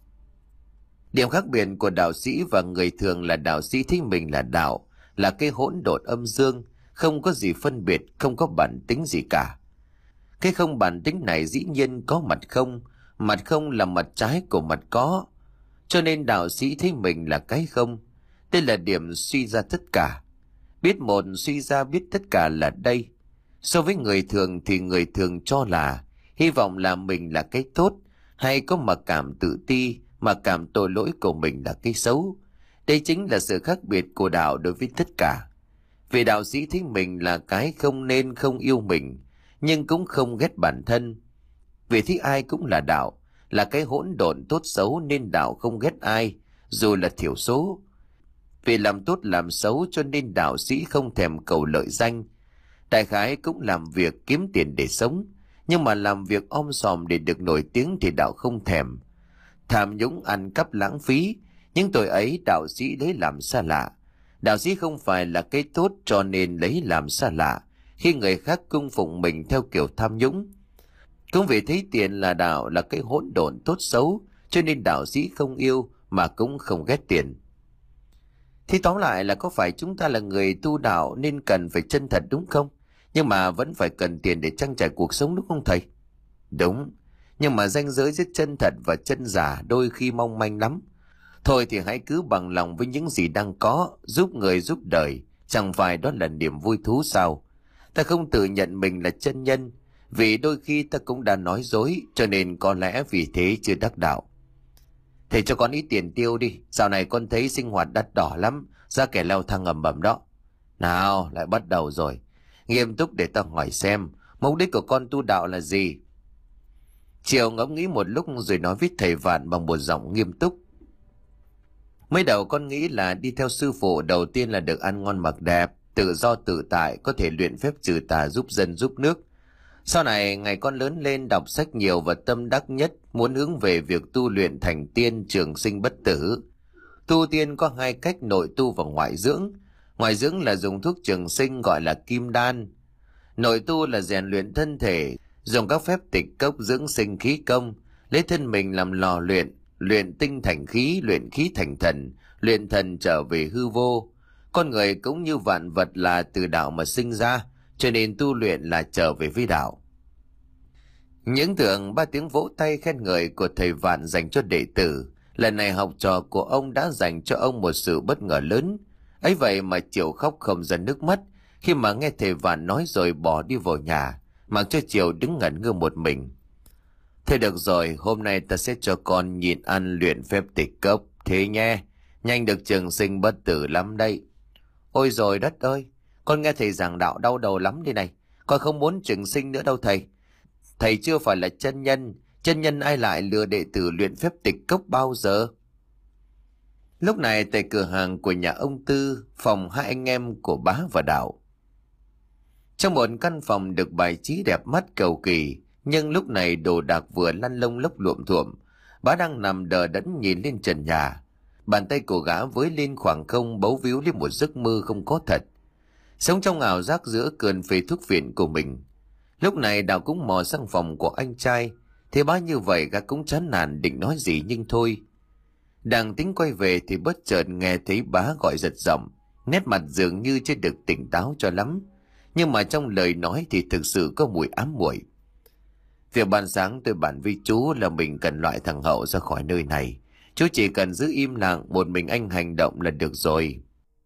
Điểm khác biệt của đạo sĩ và người thường là đạo sĩ thấy mình là đạo, là cái hỗn độn âm dương, không có gì phân biệt, không có bản tính gì cả. Cái không bản tính này dĩ nhiên có mặt không, mặt không là mặt trái của mặt có. Cho nên đạo sĩ thấy mình là cái không. Đây là điểm suy ra tất cả. Biết một suy ra biết tất cả là đây. So với người thường thì người thường cho là hy vọng là mình là cái tốt, hay có mặc cảm tự ti, mặc cảm tội lỗi của mình là cái xấu. Đây chính là sự khác biệt của đạo đối với tất cả. Vì đạo sĩ thấy mình là cái không nên không yêu mình, nhưng cũng không ghét bản thân. Vì thấy ai cũng là đạo, là cái hỗn độn tốt xấu, nên đạo không ghét ai, dù là thiểu số. Vì làm tốt làm xấu cho nên đạo sĩ không thèm cầu lợi danh. Đại khái cũng làm việc kiếm tiền để sống, Nhưng mà làm việc om sòm để được nổi tiếng thì đạo không thèm. Tham nhũng ăn cắp lãng phí, những tội ấy đạo sĩ lấy làm xa lạ. Đạo sĩ không phải là cái tốt cho nên lấy làm xa lạ khi người khác cung phụng mình theo kiểu tham nhũng. Cũng vì thấy tiền là đạo là cái hỗn độn tốt xấu, cho nên đạo sĩ không yêu mà cũng không ghét tiền. Thì tóm lại là có phải chúng ta là người tu đạo nên cần phải chân thật đúng không? Nhưng mà vẫn phải cần tiền để trang trải cuộc sống đúng không thầy? Đúng, nhưng mà ranh giới giữa chân thật và chân giả đôi khi mong manh lắm. Thôi thì hãy cứ bằng lòng với những gì đang có, giúp người giúp đời, chẳng phải đó là niềm vui thú sao? Ta không tự nhận mình là chân nhân, vì đôi khi ta cũng đã nói dối, cho nên có lẽ vì thế chưa đắc đạo. Thầy cho con ít tiền tiêu đi, dạo này con thấy sinh hoạt đắt đỏ lắm, giá kẻ leo thang ầm ầm đó. Nào, lại bắt đầu rồi. Nghiêm túc để ta hỏi xem, mục đích của con tu đạo là gì? Triều ngẫm nghĩ một lúc rồi nói với thầy Vạn bằng một giọng nghiêm túc. Mới đầu con nghĩ là đi theo sư phụ đầu tiên là được ăn ngon mặc đẹp, tự do tự tại, có thể luyện phép trừ tà giúp dân giúp nước. Sau này ngày con lớn lên đọc sách nhiều và tâm đắc nhất muốn hướng về việc tu luyện thành tiên trường sinh bất tử. Tu tiên có hai cách, nội tu và ngoại dưỡng. Ngoại dưỡng là dùng thuốc trường sinh gọi là kim đan. Nội tu là rèn luyện thân thể, dùng các phép tịch cốc dưỡng sinh khí công, lấy thân mình làm lò luyện, luyện tinh thành khí, luyện khí thành thần, luyện thần trở về hư vô. Con người cũng như vạn vật là từ đạo mà sinh ra, cho nên tu luyện là trở về với đạo. Những tưởng ba tiếng vỗ tay khen ngợi của thầy Vạn dành cho đệ tử, lần này học trò của ông đã dành cho ông một sự bất ngờ lớn. Ấy vậy mà Triều khóc không ra nước mắt khi mà nghe thầy Vạn nói rồi bỏ đi vào nhà, mặc cho Triều đứng ngẩn ngơ một mình. Thôi được rồi, hôm nay ta sẽ cho con nhịn ăn luyện phép tịch cốc, thế nhé, nhanh được trường sinh bất tử lắm đây. Ôi rồi đất ơi, con nghe thầy giảng đạo đau đầu lắm đây này, con không muốn trường sinh nữa đâu thầy. Thầy chưa phải là chân nhân, chân nhân ai lại lừa đệ tử luyện phép tịch cốc bao giờ? Lúc này tại cửa hàng của nhà ông Tư, phòng hai anh em của Bá và Đạo. Trong một căn phòng được bài trí đẹp mắt cầu kỳ, nhưng lúc này đồ đạc vừa lăn lông lốc luộm thuộm. Bá đang nằm đờ đẫn nhìn lên trần nhà. Bàn tay của gã với lên khoảng không bấu víu lên một giấc mơ không có thật. Sống trong ảo giác giữa cơn phê thuốc viện của mình. Lúc này Đạo cũng mò sang phòng của anh trai. Thế Bá như vậy gã cũng chán nản định nói gì nhưng thôi. Đang tính quay về thì bất chợt nghe thấy Bá gọi giật giọng, nét mặt dường như chưa được tỉnh táo cho lắm, nhưng mà trong lời nói thì thực sự có mùi ám muội. Việc ban sáng tôi bàn với chú là mình cần loại thằng Hậu ra khỏi nơi này. Chú chỉ cần giữ im lặng, một mình anh hành động là được rồi.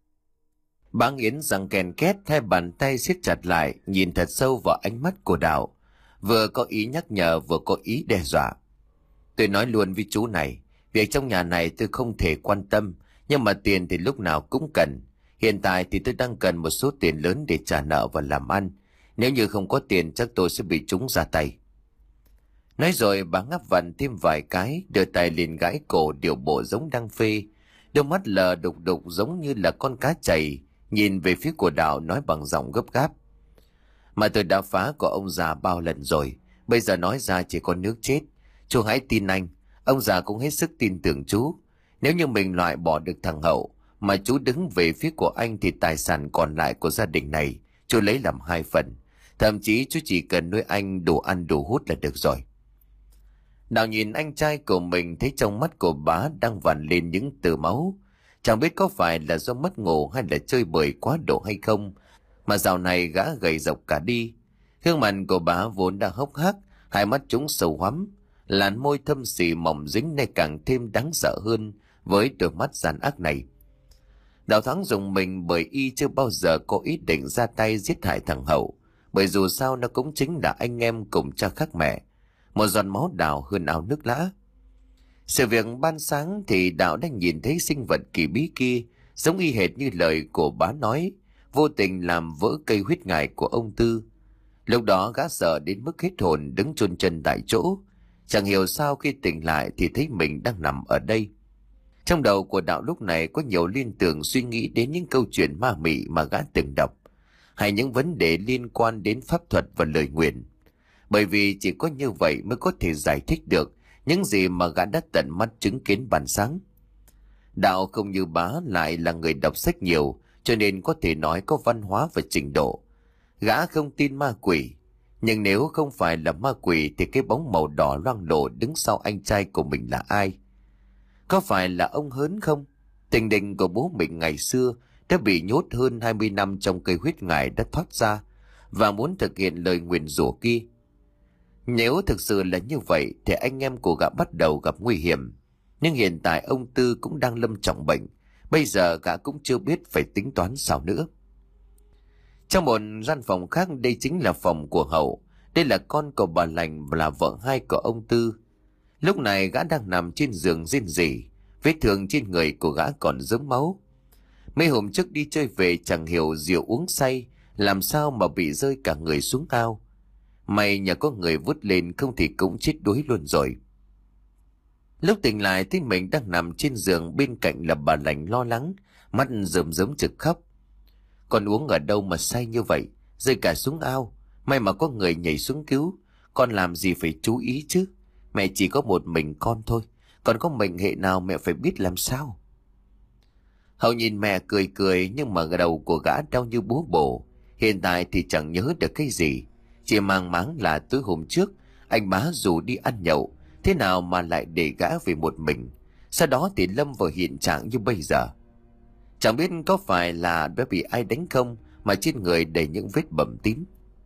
Bá nghiến răng ken két, hai bàn tay siết chặt lại, nhìn thật sâu vào ánh mắt của Đạo, vừa có ý nhắc nhở vừa có ý đe dọa. Tôi nói luôn với chú này, việc trong nhà này tôi không thể quan tâm, nhưng mà tiền thì lúc nào cũng cần. Hiện tại thì tôi đang cần một số tiền lớn để trả nợ và làm ăn. Nếu như không có tiền chắc tôi sẽ bị chúng ra tay. Nói rồi bà ngáp vặn thêm vài cái, đưa tay liền gãi cổ điều bộ giống đang phê. Đôi mắt lờ đục đục giống như là con cá chày, nhìn về phía của Đạo nói bằng giọng gấp gáp. Mà tôi đã phá của ông già bao lần rồi, bây giờ nói ra chỉ có nước chết. Chú hãy tin anh, ông già cũng hết sức tin tưởng chú. Nếu như mình loại bỏ được thằng Hậu, mà chú đứng về phía của anh thì tài sản còn lại của gia đình này chú lấy làm hai phần. Thậm chí chú chỉ cần nuôi anh đủ ăn đủ hút là được rồi. Đạo nhìn anh trai của mình thấy trong mắt của Bá đang vằn lên những từ máu. Chẳng biết có phải là do mất ngủ hay là chơi bời quá độ hay không, mà dạo này gã gầy rộc cả đi. Gương mặt của Bá vốn đã hốc hác, hai mắt chúng sầu hoắm, làn môi thâm xỉ mỏng dính nay càng thêm đáng sợ hơn với đôi mắt gian ác này. Đạo Thắng dùng mình bởi y chưa bao giờ có ý định ra tay giết hại thằng Hậu, bởi dù sao nó cũng chính là anh em cùng cha khác mẹ. Một giọt máu Đạo hơn ao nước lã. Sự việc ban sáng thì Đạo đã nhìn thấy sinh vật kỳ bí kia, giống y hệt như lời của Bá nói, vô tình làm vỡ cây huyết ngải của ông Tư. Lúc đó gã sợ đến mức hết hồn đứng chôn chân tại chỗ, chẳng hiểu sao khi tỉnh lại thì thấy mình đang nằm ở đây. Trong đầu của Đạo lúc này có nhiều liên tưởng suy nghĩ đến những câu chuyện ma mị mà gã từng đọc, hay những vấn đề liên quan đến pháp thuật và lời nguyền. bởi vì chỉ có như vậy mới có thể giải thích được những gì mà gã đã tận mắt chứng kiến ban sáng. Đạo không như bá lại là người đọc sách nhiều, cho nên có thể nói có văn hóa và trình độ. Gã không tin ma quỷ, nhưng nếu không phải là ma quỷ thì cái bóng màu đỏ loang lổ đứng sau anh trai của mình là ai? Có phải là ông Hớn không? Tình đình của bố mình ngày xưa đã bị nhốt hơn hai mươi năm trong cây huyết ngải đã thoát ra và muốn thực hiện lời nguyền rủa kia. Nếu thực sự là như vậy thì anh em của gã bắt đầu gặp nguy hiểm. Nhưng hiện tại ông Tư cũng đang lâm trọng bệnh. Bây giờ gã cũng chưa biết phải tính toán sao nữa. Trong một gian phòng khác, đây chính là phòng của Hậu. Đây là con của bà Lành và là vợ hai của ông Tư. Lúc này gã đang nằm trên giường rên rỉ. Vết thương trên người của gã còn rớm máu. Mấy hôm trước đi chơi về chẳng hiểu rượu uống say, làm sao mà bị rơi cả người xuống ao. May nhờ có người vút lên, không thì cũng chết đuối luôn rồi. Lúc tỉnh lại thấy mình đang nằm trên giường, bên cạnh là bà Lành lo lắng, mắt rơm rớm trực khóc. Con uống ở đâu mà say như vậy, rơi cả xuống ao. May mà có người nhảy xuống cứu. Con làm gì phải chú ý chứ. Mẹ chỉ có một mình con thôi, còn có mệnh hệ nào mẹ phải biết làm sao. Hậu nhìn mẹ cười cười, nhưng mà đầu của gã đau như búa bổ. Hiện tại thì chẳng nhớ được cái gì, chỉ mang máng là tối hôm trước anh bá rủ đi ăn nhậu, thế nào mà lại để gã về một mình. Sau đó thì lâm vào hiện trạng như bây giờ. Chẳng biết có phải là đã bị ai đánh không mà trên người đầy những vết bầm tím.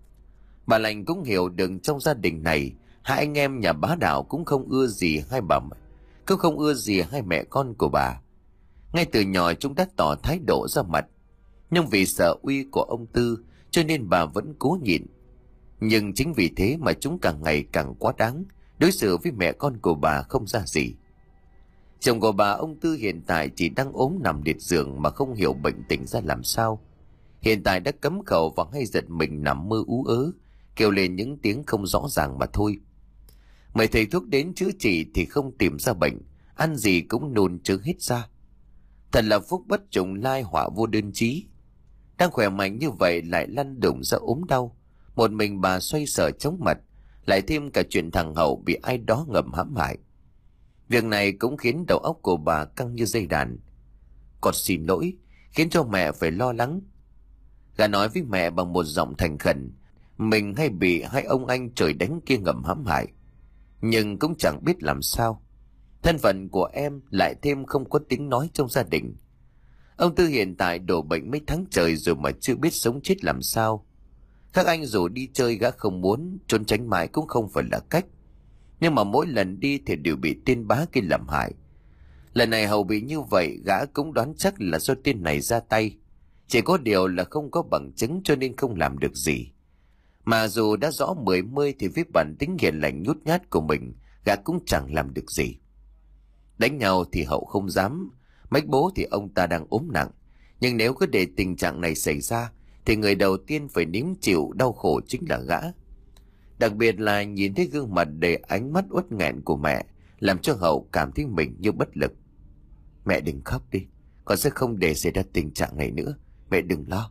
Bà Lành cũng hiểu được trong gia đình này, hai anh em nhà bá Đạo cũng không ưa gì hai bà, cũng không ưa gì hai mẹ con của bà. Ngay từ nhỏ chúng đã tỏ thái độ ra mặt, nhưng vì sợ uy của ông Tư cho nên bà vẫn cố nhịn. Nhưng chính vì thế mà chúng càng ngày càng quá đáng, đối xử với mẹ con của bà không ra gì. Chồng của bà ông Tư hiện tại chỉ đang ốm nằm liệt giường mà không hiểu bệnh tình ra làm sao. Hiện tại đã cấm khẩu và hay giật mình nằm mơ ú ớ, kêu lên những tiếng không rõ ràng mà thôi. Mấy thầy thuốc đến chữa trị thì không tìm ra bệnh, ăn gì cũng nôn trứng hết ra. Thật là phúc bất trùng lai, họa vô đơn chí. Đang khỏe mạnh như vậy lại lăn đùng ra ốm đau. Một mình bà xoay sở chóng mặt, lại thêm cả chuyện thằng Hậu bị ai đó ngầm hãm hại. Việc này cũng khiến đầu óc của bà căng như dây đàn. Con xin lỗi, khiến cho mẹ phải lo lắng. Gã nói với mẹ bằng một giọng thành khẩn, mình hay bị hai ông anh trời đánh kia ngầm hãm hại, nhưng cũng chẳng biết làm sao. Thân phận của em lại thêm không có tiếng nói trong gia đình. Ông Tư hiện tại đổ bệnh mấy tháng trời rồi mà chưa biết sống chết làm sao. Các anh dù đi chơi gã không muốn, trốn tránh mãi cũng không phải là cách. Nhưng mà mỗi lần đi thì đều bị tên bá kia làm hại. Lần này Hầu bị như vậy, gã cũng đoán chắc là do tên này ra tay. Chỉ có điều là không có bằng chứng cho nên không làm được gì. Mà dù đã rõ mười mươi thì với bản tính hiền lành nhút nhát của mình, gã cũng chẳng làm được gì. Đánh nhau thì Hậu không dám, mách bố thì ông ta đang ốm nặng. Nhưng nếu cứ để tình trạng này xảy ra thì người đầu tiên phải nếm chịu đau khổ chính là gã. Đặc biệt là nhìn thấy gương mặt đầy ánh mắt uất nghẹn của mẹ, làm cho Hậu cảm thấy mình như bất lực. Mẹ đừng khóc đi, con sẽ không để xảy ra tình trạng này nữa. Mẹ đừng lo.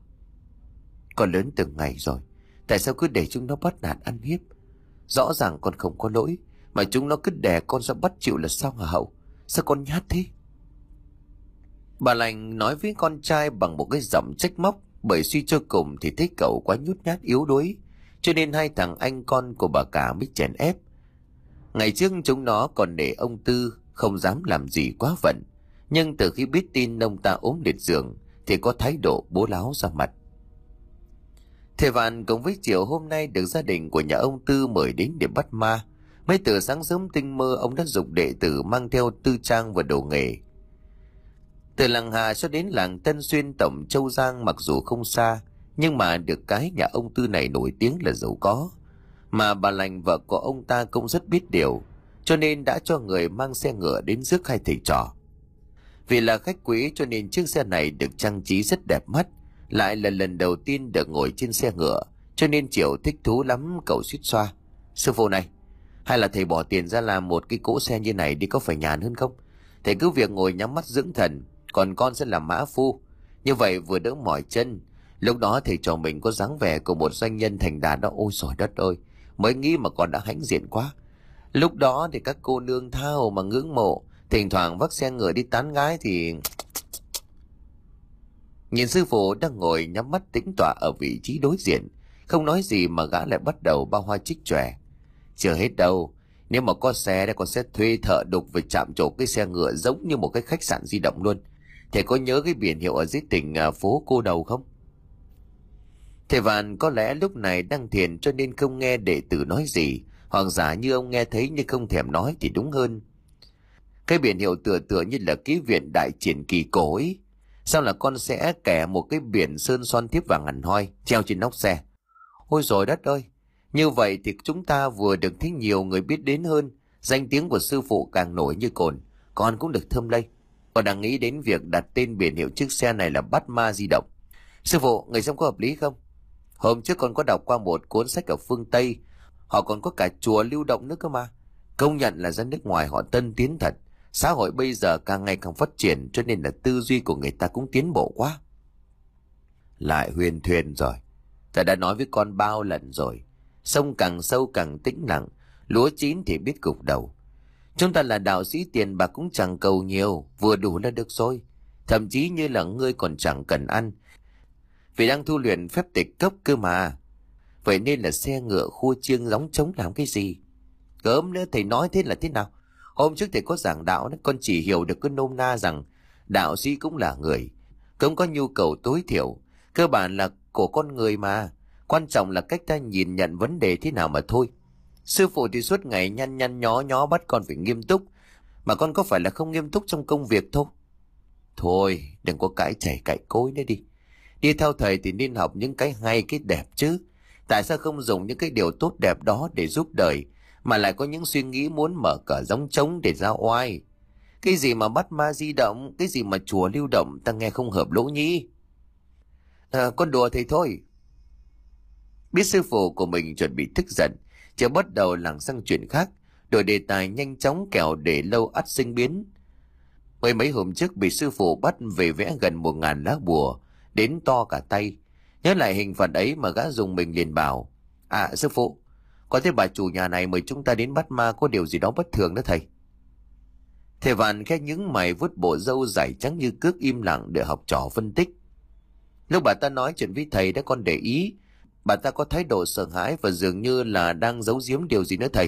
Con lớn từng ngày rồi, tại sao cứ để chúng nó bắt nạt ăn hiếp? Rõ ràng con không có lỗi, mà chúng nó cứ đè con ra bắt chịu là sao hả Hậu? Sao con nhát thế? Bà Lành nói với con trai bằng một cái giọng trách móc, bởi suy cho cùng thì thấy cậu quá nhút nhát yếu đuối, cho nên hai thằng anh con của bà cả mới chèn ép. Ngày trước chúng nó còn để ông Tư không dám làm gì quá phận, nhưng từ khi biết tin ông ta ốm liệt giường thì có thái độ bố láo ra mặt. Thầy Vạn cùng với Triệu hôm nay được gia đình của nhà ông Tư mời đến để bắt ma. Mấy từ sáng sớm tinh mơ, ông đã giục đệ tử mang theo tư trang và đồ nghề. Từ làng Hà cho đến làng Tân Xuyên tổng Châu Giang mặc dù không xa, nhưng mà được cái nhà ông Tư này nổi tiếng là giàu có. Mà bà Lành vợ của ông ta cũng rất biết điều, cho nên đã cho người mang xe ngựa đến rước hai thầy trò. Vì là khách quý cho nên chiếc xe này được trang trí rất đẹp mắt, lại là lần đầu tiên được ngồi trên xe ngựa, cho nên Triệu thích thú lắm, cậu suýt xoa. Sư phụ này, hay là thầy bỏ tiền ra làm một cái cỗ xe như này đi, có phải nhàn hơn không? Thầy cứ việc ngồi nhắm mắt dưỡng thần, còn con sẽ làm mã phu. Như vậy vừa đỡ mỏi chân, lúc đó thầy trò mình có dáng vẻ của một doanh nhân thành đạt đó. Ôi trời đất ơi, mới nghĩ mà con đã hãnh diện quá. Lúc đó thì các cô nương tha hồ mà ngưỡng mộ, thỉnh thoảng vác xe ngựa đi tán gái thì... Nhìn sư phụ đang ngồi nhắm mắt tĩnh tọa ở vị trí đối diện, không nói gì mà gã lại bắt đầu bao hoa trích chòe. Chưa hết đâu, nếu mà có xe thì con sẽ thuê thợ đục về chạm trổ cái xe ngựa giống như một cái khách sạn di động luôn. Thầy có nhớ cái biển hiệu ở dưới tỉnh à, phố Cô Đầu không? Thầy Vạn có lẽ lúc này đang thiền cho nên không nghe đệ tử nói gì, hoặc giả như ông nghe thấy nhưng không thèm nói thì đúng hơn. Cái biển hiệu tựa tựa như là ký viện đại triển kỳ cổ ấy. Sao là con sẽ kẻ một cái biển sơn son thiếp vàng hẳn hoi treo trên nóc xe? Ôi rồi đất ơi! Như vậy thì chúng ta vừa được thấy nhiều người biết đến hơn, danh tiếng của sư phụ càng nổi như cồn, con cũng được thơm lây. Con đang nghĩ đến việc đặt tên biển hiệu chiếc xe này là Bắt Ma Di Động. Sư phụ, người xem có hợp lý không? Hôm trước con có đọc qua một cuốn sách ở phương Tây, họ còn có cả chùa lưu động nữa cơ mà. Công nhận là dân nước ngoài họ tân tiến thật. Xã hội bây giờ càng ngày càng phát triển cho nên là tư duy của người ta cũng tiến bộ quá. Lại huyền thuyền rồi. Ta đã nói với con bao lần rồi. Sông càng sâu càng tĩnh lặng, lúa chín thì biết gục đầu. Chúng ta là đạo sĩ tiền bạc cũng chẳng cầu nhiều, vừa đủ là được rồi. Thậm chí như là ngươi còn chẳng cần ăn, vì đang tu luyện phép tịch cốc cơ mà. Vậy nên là xe ngựa khua chiêng gióng trống làm cái gì? Gớm nữa, thầy nói thế là thế nào? Hôm trước thầy có giảng đạo, con chỉ hiểu được cái nôm na rằng đạo sĩ cũng là người, cũng có nhu cầu tối thiểu, cơ bản là của con người mà. Quan trọng là cách ta nhìn nhận vấn đề thế nào mà thôi. Sư phụ thì suốt ngày nhăn nhăn nhó nhó bắt con phải nghiêm túc, mà con có phải là không nghiêm túc trong công việc thôi? Thôi, đừng có cãi chảy cãi cối nữa đi. Đi theo thầy thì nên học những cái hay cái đẹp chứ. Tại sao không dùng những cái điều tốt đẹp đó để giúp đời, mà lại có những suy nghĩ muốn mở cờ gióng trống để ra oai? Cái gì mà Bắt Ma Di Động, cái gì mà chùa lưu động, ta nghe không hợp lỗ nhĩ. À, con đùa thầy thôi. Biết sư phụ của mình chuẩn bị tức giận, chợt bắt đầu lảng sang chuyện khác, đổi đề tài nhanh chóng kẻo để lâu ắt sinh biến. Mấy mấy hôm trước bị sư phụ bắt về vẽ gần một ngàn lá bùa, đến to cả tay. Nhớ lại hình phạt ấy mà gã dùng mình liền bảo: À sư phụ, có thấy bà chủ nhà này mời chúng ta đến bắt ma có điều gì đó bất thường đó thầy? Thầy Vạn khẽ nhướng mày vuốt bộ râu dài trắng như cước im lặng để học trò phân tích. Lúc bà ta nói chuyện với thầy đã con để ý, bà ta có thái độ sợ hãi và dường như là đang giấu giếm điều gì nữa thầy.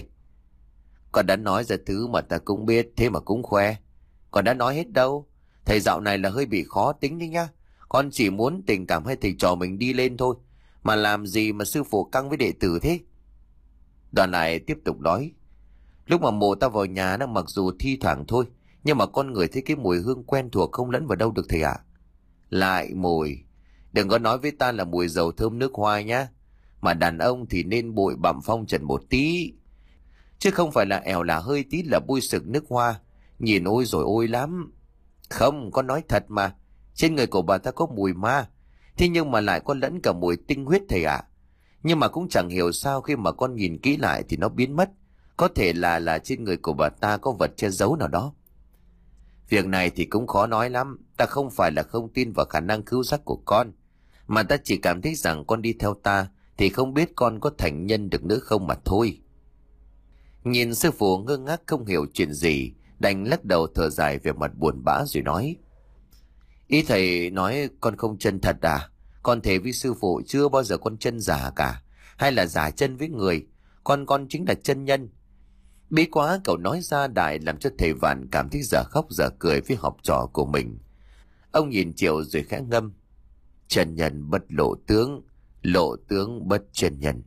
Con đã nói ra thứ mà ta cũng biết, thế mà cũng khoe. Con đã nói hết đâu. Thầy dạo này là hơi bị khó tính đấy nhá. Con chỉ muốn tình cảm hai thầy trò mình đi lên thôi, mà làm gì mà sư phụ căng với đệ tử thế? Đoàn lại tiếp tục nói: Lúc mà mồ ta vào nhà nó mặc dù thi thoảng thôi, nhưng mà con người thấy cái mùi hương quen thuộc không lẫn vào đâu được thầy ạ. Lại mùi. Đừng có nói với ta là mùi dầu thơm nước hoa nhá. Mà đàn ông thì nên bụi bặm phong trần một tí, chứ không phải là ẻo là hơi tí là bôi sực nước hoa. Nhìn ôi rồi ôi lắm. Không, con nói thật mà. Trên người của bà ta có mùi ma, thế nhưng mà lại có lẫn cả mùi tinh huyết thầy ạ. Nhưng mà cũng chẳng hiểu sao khi mà con nhìn kỹ lại thì nó biến mất. Có thể là là trên người của bà ta có vật che giấu nào đó. Việc này thì cũng khó nói lắm. Ta không phải là không tin vào khả năng cứu giác của con, mà ta chỉ cảm thấy rằng con đi theo ta thì không biết con có thành nhân được nữa không mà thôi. Nhìn sư phụ ngơ ngác không hiểu chuyện gì, đành lắc đầu thở dài về mặt buồn bã rồi nói: Ý thầy nói con không chân thật à? Con thề với sư phụ chưa bao giờ con chân giả cả, hay là giả chân với người. Con con chính là chân nhân. Bí quá cậu nói ra đại làm cho thầy Vạn cảm thấy dở khóc dở cười với học trò của mình. Ông nhìn Triệu rồi khẽ ngâm: Chân nhân bất lộ tướng, lộ tướng bất chân nhân.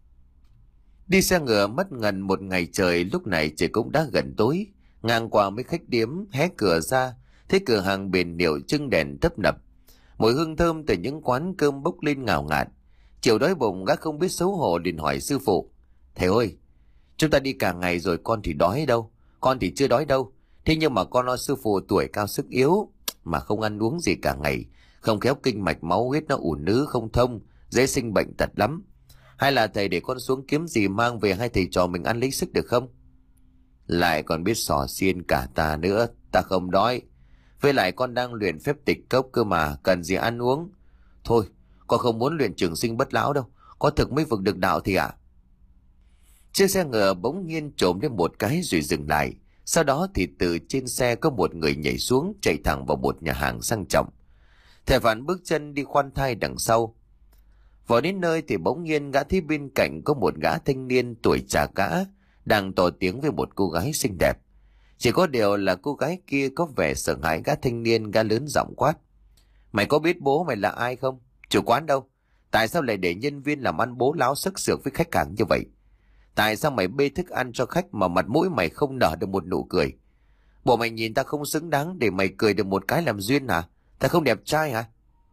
Đi xe ngựa mất gần một ngày trời, lúc này trời cũng đã gần tối. Ngang qua mấy khách điếm, hé cửa ra thấy cửa hàng bền hiệu trưng đèn tấp nập, mùi hương thơm từ những quán cơm bốc lên ngào ngạt. Chiều đói bụng gã không biết xấu hổ liền hỏi sư phụ: Thầy ơi, chúng ta đi cả ngày rồi con thì đói đâu? Con thì chưa đói đâu, thế nhưng mà con lo sư phụ tuổi cao sức yếu mà không ăn uống gì cả ngày, không khéo kinh mạch máu huyết nó ủn ứ không thông, dễ sinh bệnh tật lắm. Hay là thầy để con xuống kiếm gì mang về hai thầy trò mình ăn lấy sức được không? Lại còn biết xỏ xiên cả ta nữa. Ta không đói, với lại con đang luyện phép tịch cốc cơ mà, cần gì ăn uống. Thôi, con không muốn luyện trường sinh bất lão đâu, có thực mới vực được đạo thì ạ. À? Chiếc xe ngựa bỗng nhiên trồm lên một cái rồi dừng lại. Sau đó thì từ trên xe có một người nhảy xuống, chạy thẳng vào một nhà hàng sang trọng. Thầy Phản bước chân đi khoan thai đằng sau. Vào đến nơi thì bỗng nhiên gã thấy bên cạnh có một gã thanh niên tuổi trà cả đang tỏ tiếng với một cô gái xinh đẹp. Chỉ có điều là cô gái kia có vẻ sợ hãi gã thanh niên, gã lớn giọng quát: "Mày có biết bố mày là ai không? Chủ quán đâu? Tại sao lại để nhân viên làm ăn bố láo sức sược với khách hàng như vậy? Tại sao mày bê thức ăn cho khách mà mặt mũi mày không nở được một nụ cười? Bộ mày nhìn ta không xứng đáng để mày cười được một cái làm duyên hả? Ta không đẹp trai hả?"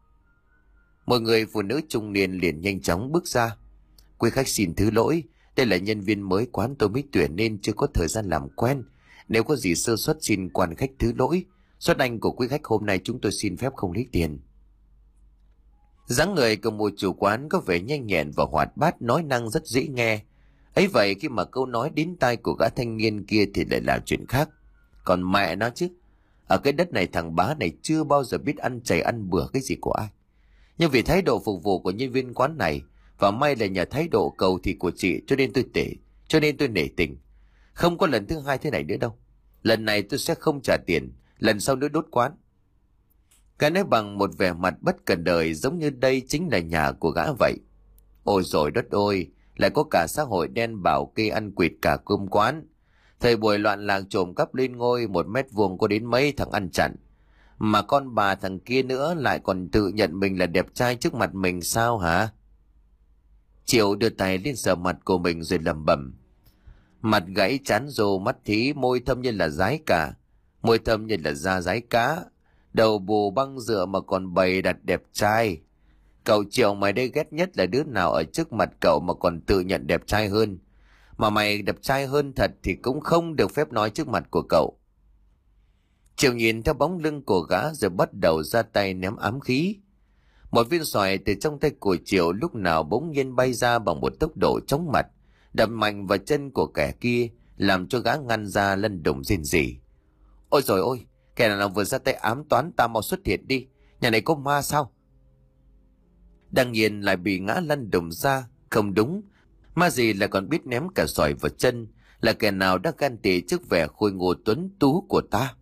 Một người phụ nữ trung niên liền nhanh chóng bước ra: "Quý khách xin thứ lỗi, đây là nhân viên mới quán tôi mới tuyển nên chưa có thời gian làm quen. Nếu có gì sơ suất xin quan khách thứ lỗi. Suất anh của quý khách hôm nay chúng tôi xin phép không lấy tiền." Dáng người của một chủ quán có vẻ nhanh nhẹn và hoạt bát, nói năng rất dễ nghe. Ấy vậy khi mà câu nói đến tai của gã thanh niên kia thì lại là chuyện khác. Còn mẹ nó chứ, ở cái đất này thằng bá này chưa bao giờ biết ăn chảy ăn bừa cái gì của ai. Nhưng vì thái độ phục vụ của nhân viên quán này, và may là nhờ thái độ cầu thị của chị cho nên tôi tể, cho nên tôi nể tình. Không có lần thứ hai thế này nữa đâu. Lần này tôi sẽ không trả tiền, lần sau nữa đốt quán. Gã nói bằng một vẻ mặt bất cần đời, giống như đây chính là nhà của gã vậy. Ôi rồi đất ơi, lại có cả xã hội đen bảo kê ăn quỵt cả cơm quán. Thời buổi loạn lạc trộm cắp lên ngôi, một mét vuông có đến mấy thằng ăn chặn. Mà con bà thằng kia nữa lại còn tự nhận mình là đẹp trai trước mặt mình sao hả? Triệu đưa tay lên sờ mặt của mình rồi lẩm bẩm: "Mặt gãy chán rồ, mắt thí, môi thâm như là dái cả, môi thâm như là da dái cá, đầu bù băng dựa mà còn bày đặt đẹp trai. Cậu Triệu mày đây ghét nhất là đứa nào ở trước mặt cậu mà còn tự nhận đẹp trai hơn. Mà mày đẹp trai hơn thật thì cũng không được phép nói trước mặt của cậu." Triệu nhìn theo bóng lưng của gã rồi bắt đầu ra tay ném ám khí. Một viên xoài từ trong tay của Triệu lúc nào bỗng nhiên bay ra bằng một tốc độ chóng mặt, đập mạnh vào chân của kẻ kia, làm cho gã ngăn ra lăn đùng rên rỉ. "Ôi rồi ôi, kẻ nào vừa ra tay ám toán ta mau xuất hiện đi, nhà này có ma sao?" Đương nhiên lại bị ngã lăn đùng ra. Không đúng, ma gì lại còn biết ném cả xoài vào chân, là kẻ nào đã gan tị trước vẻ khôi ngô tuấn tú của ta.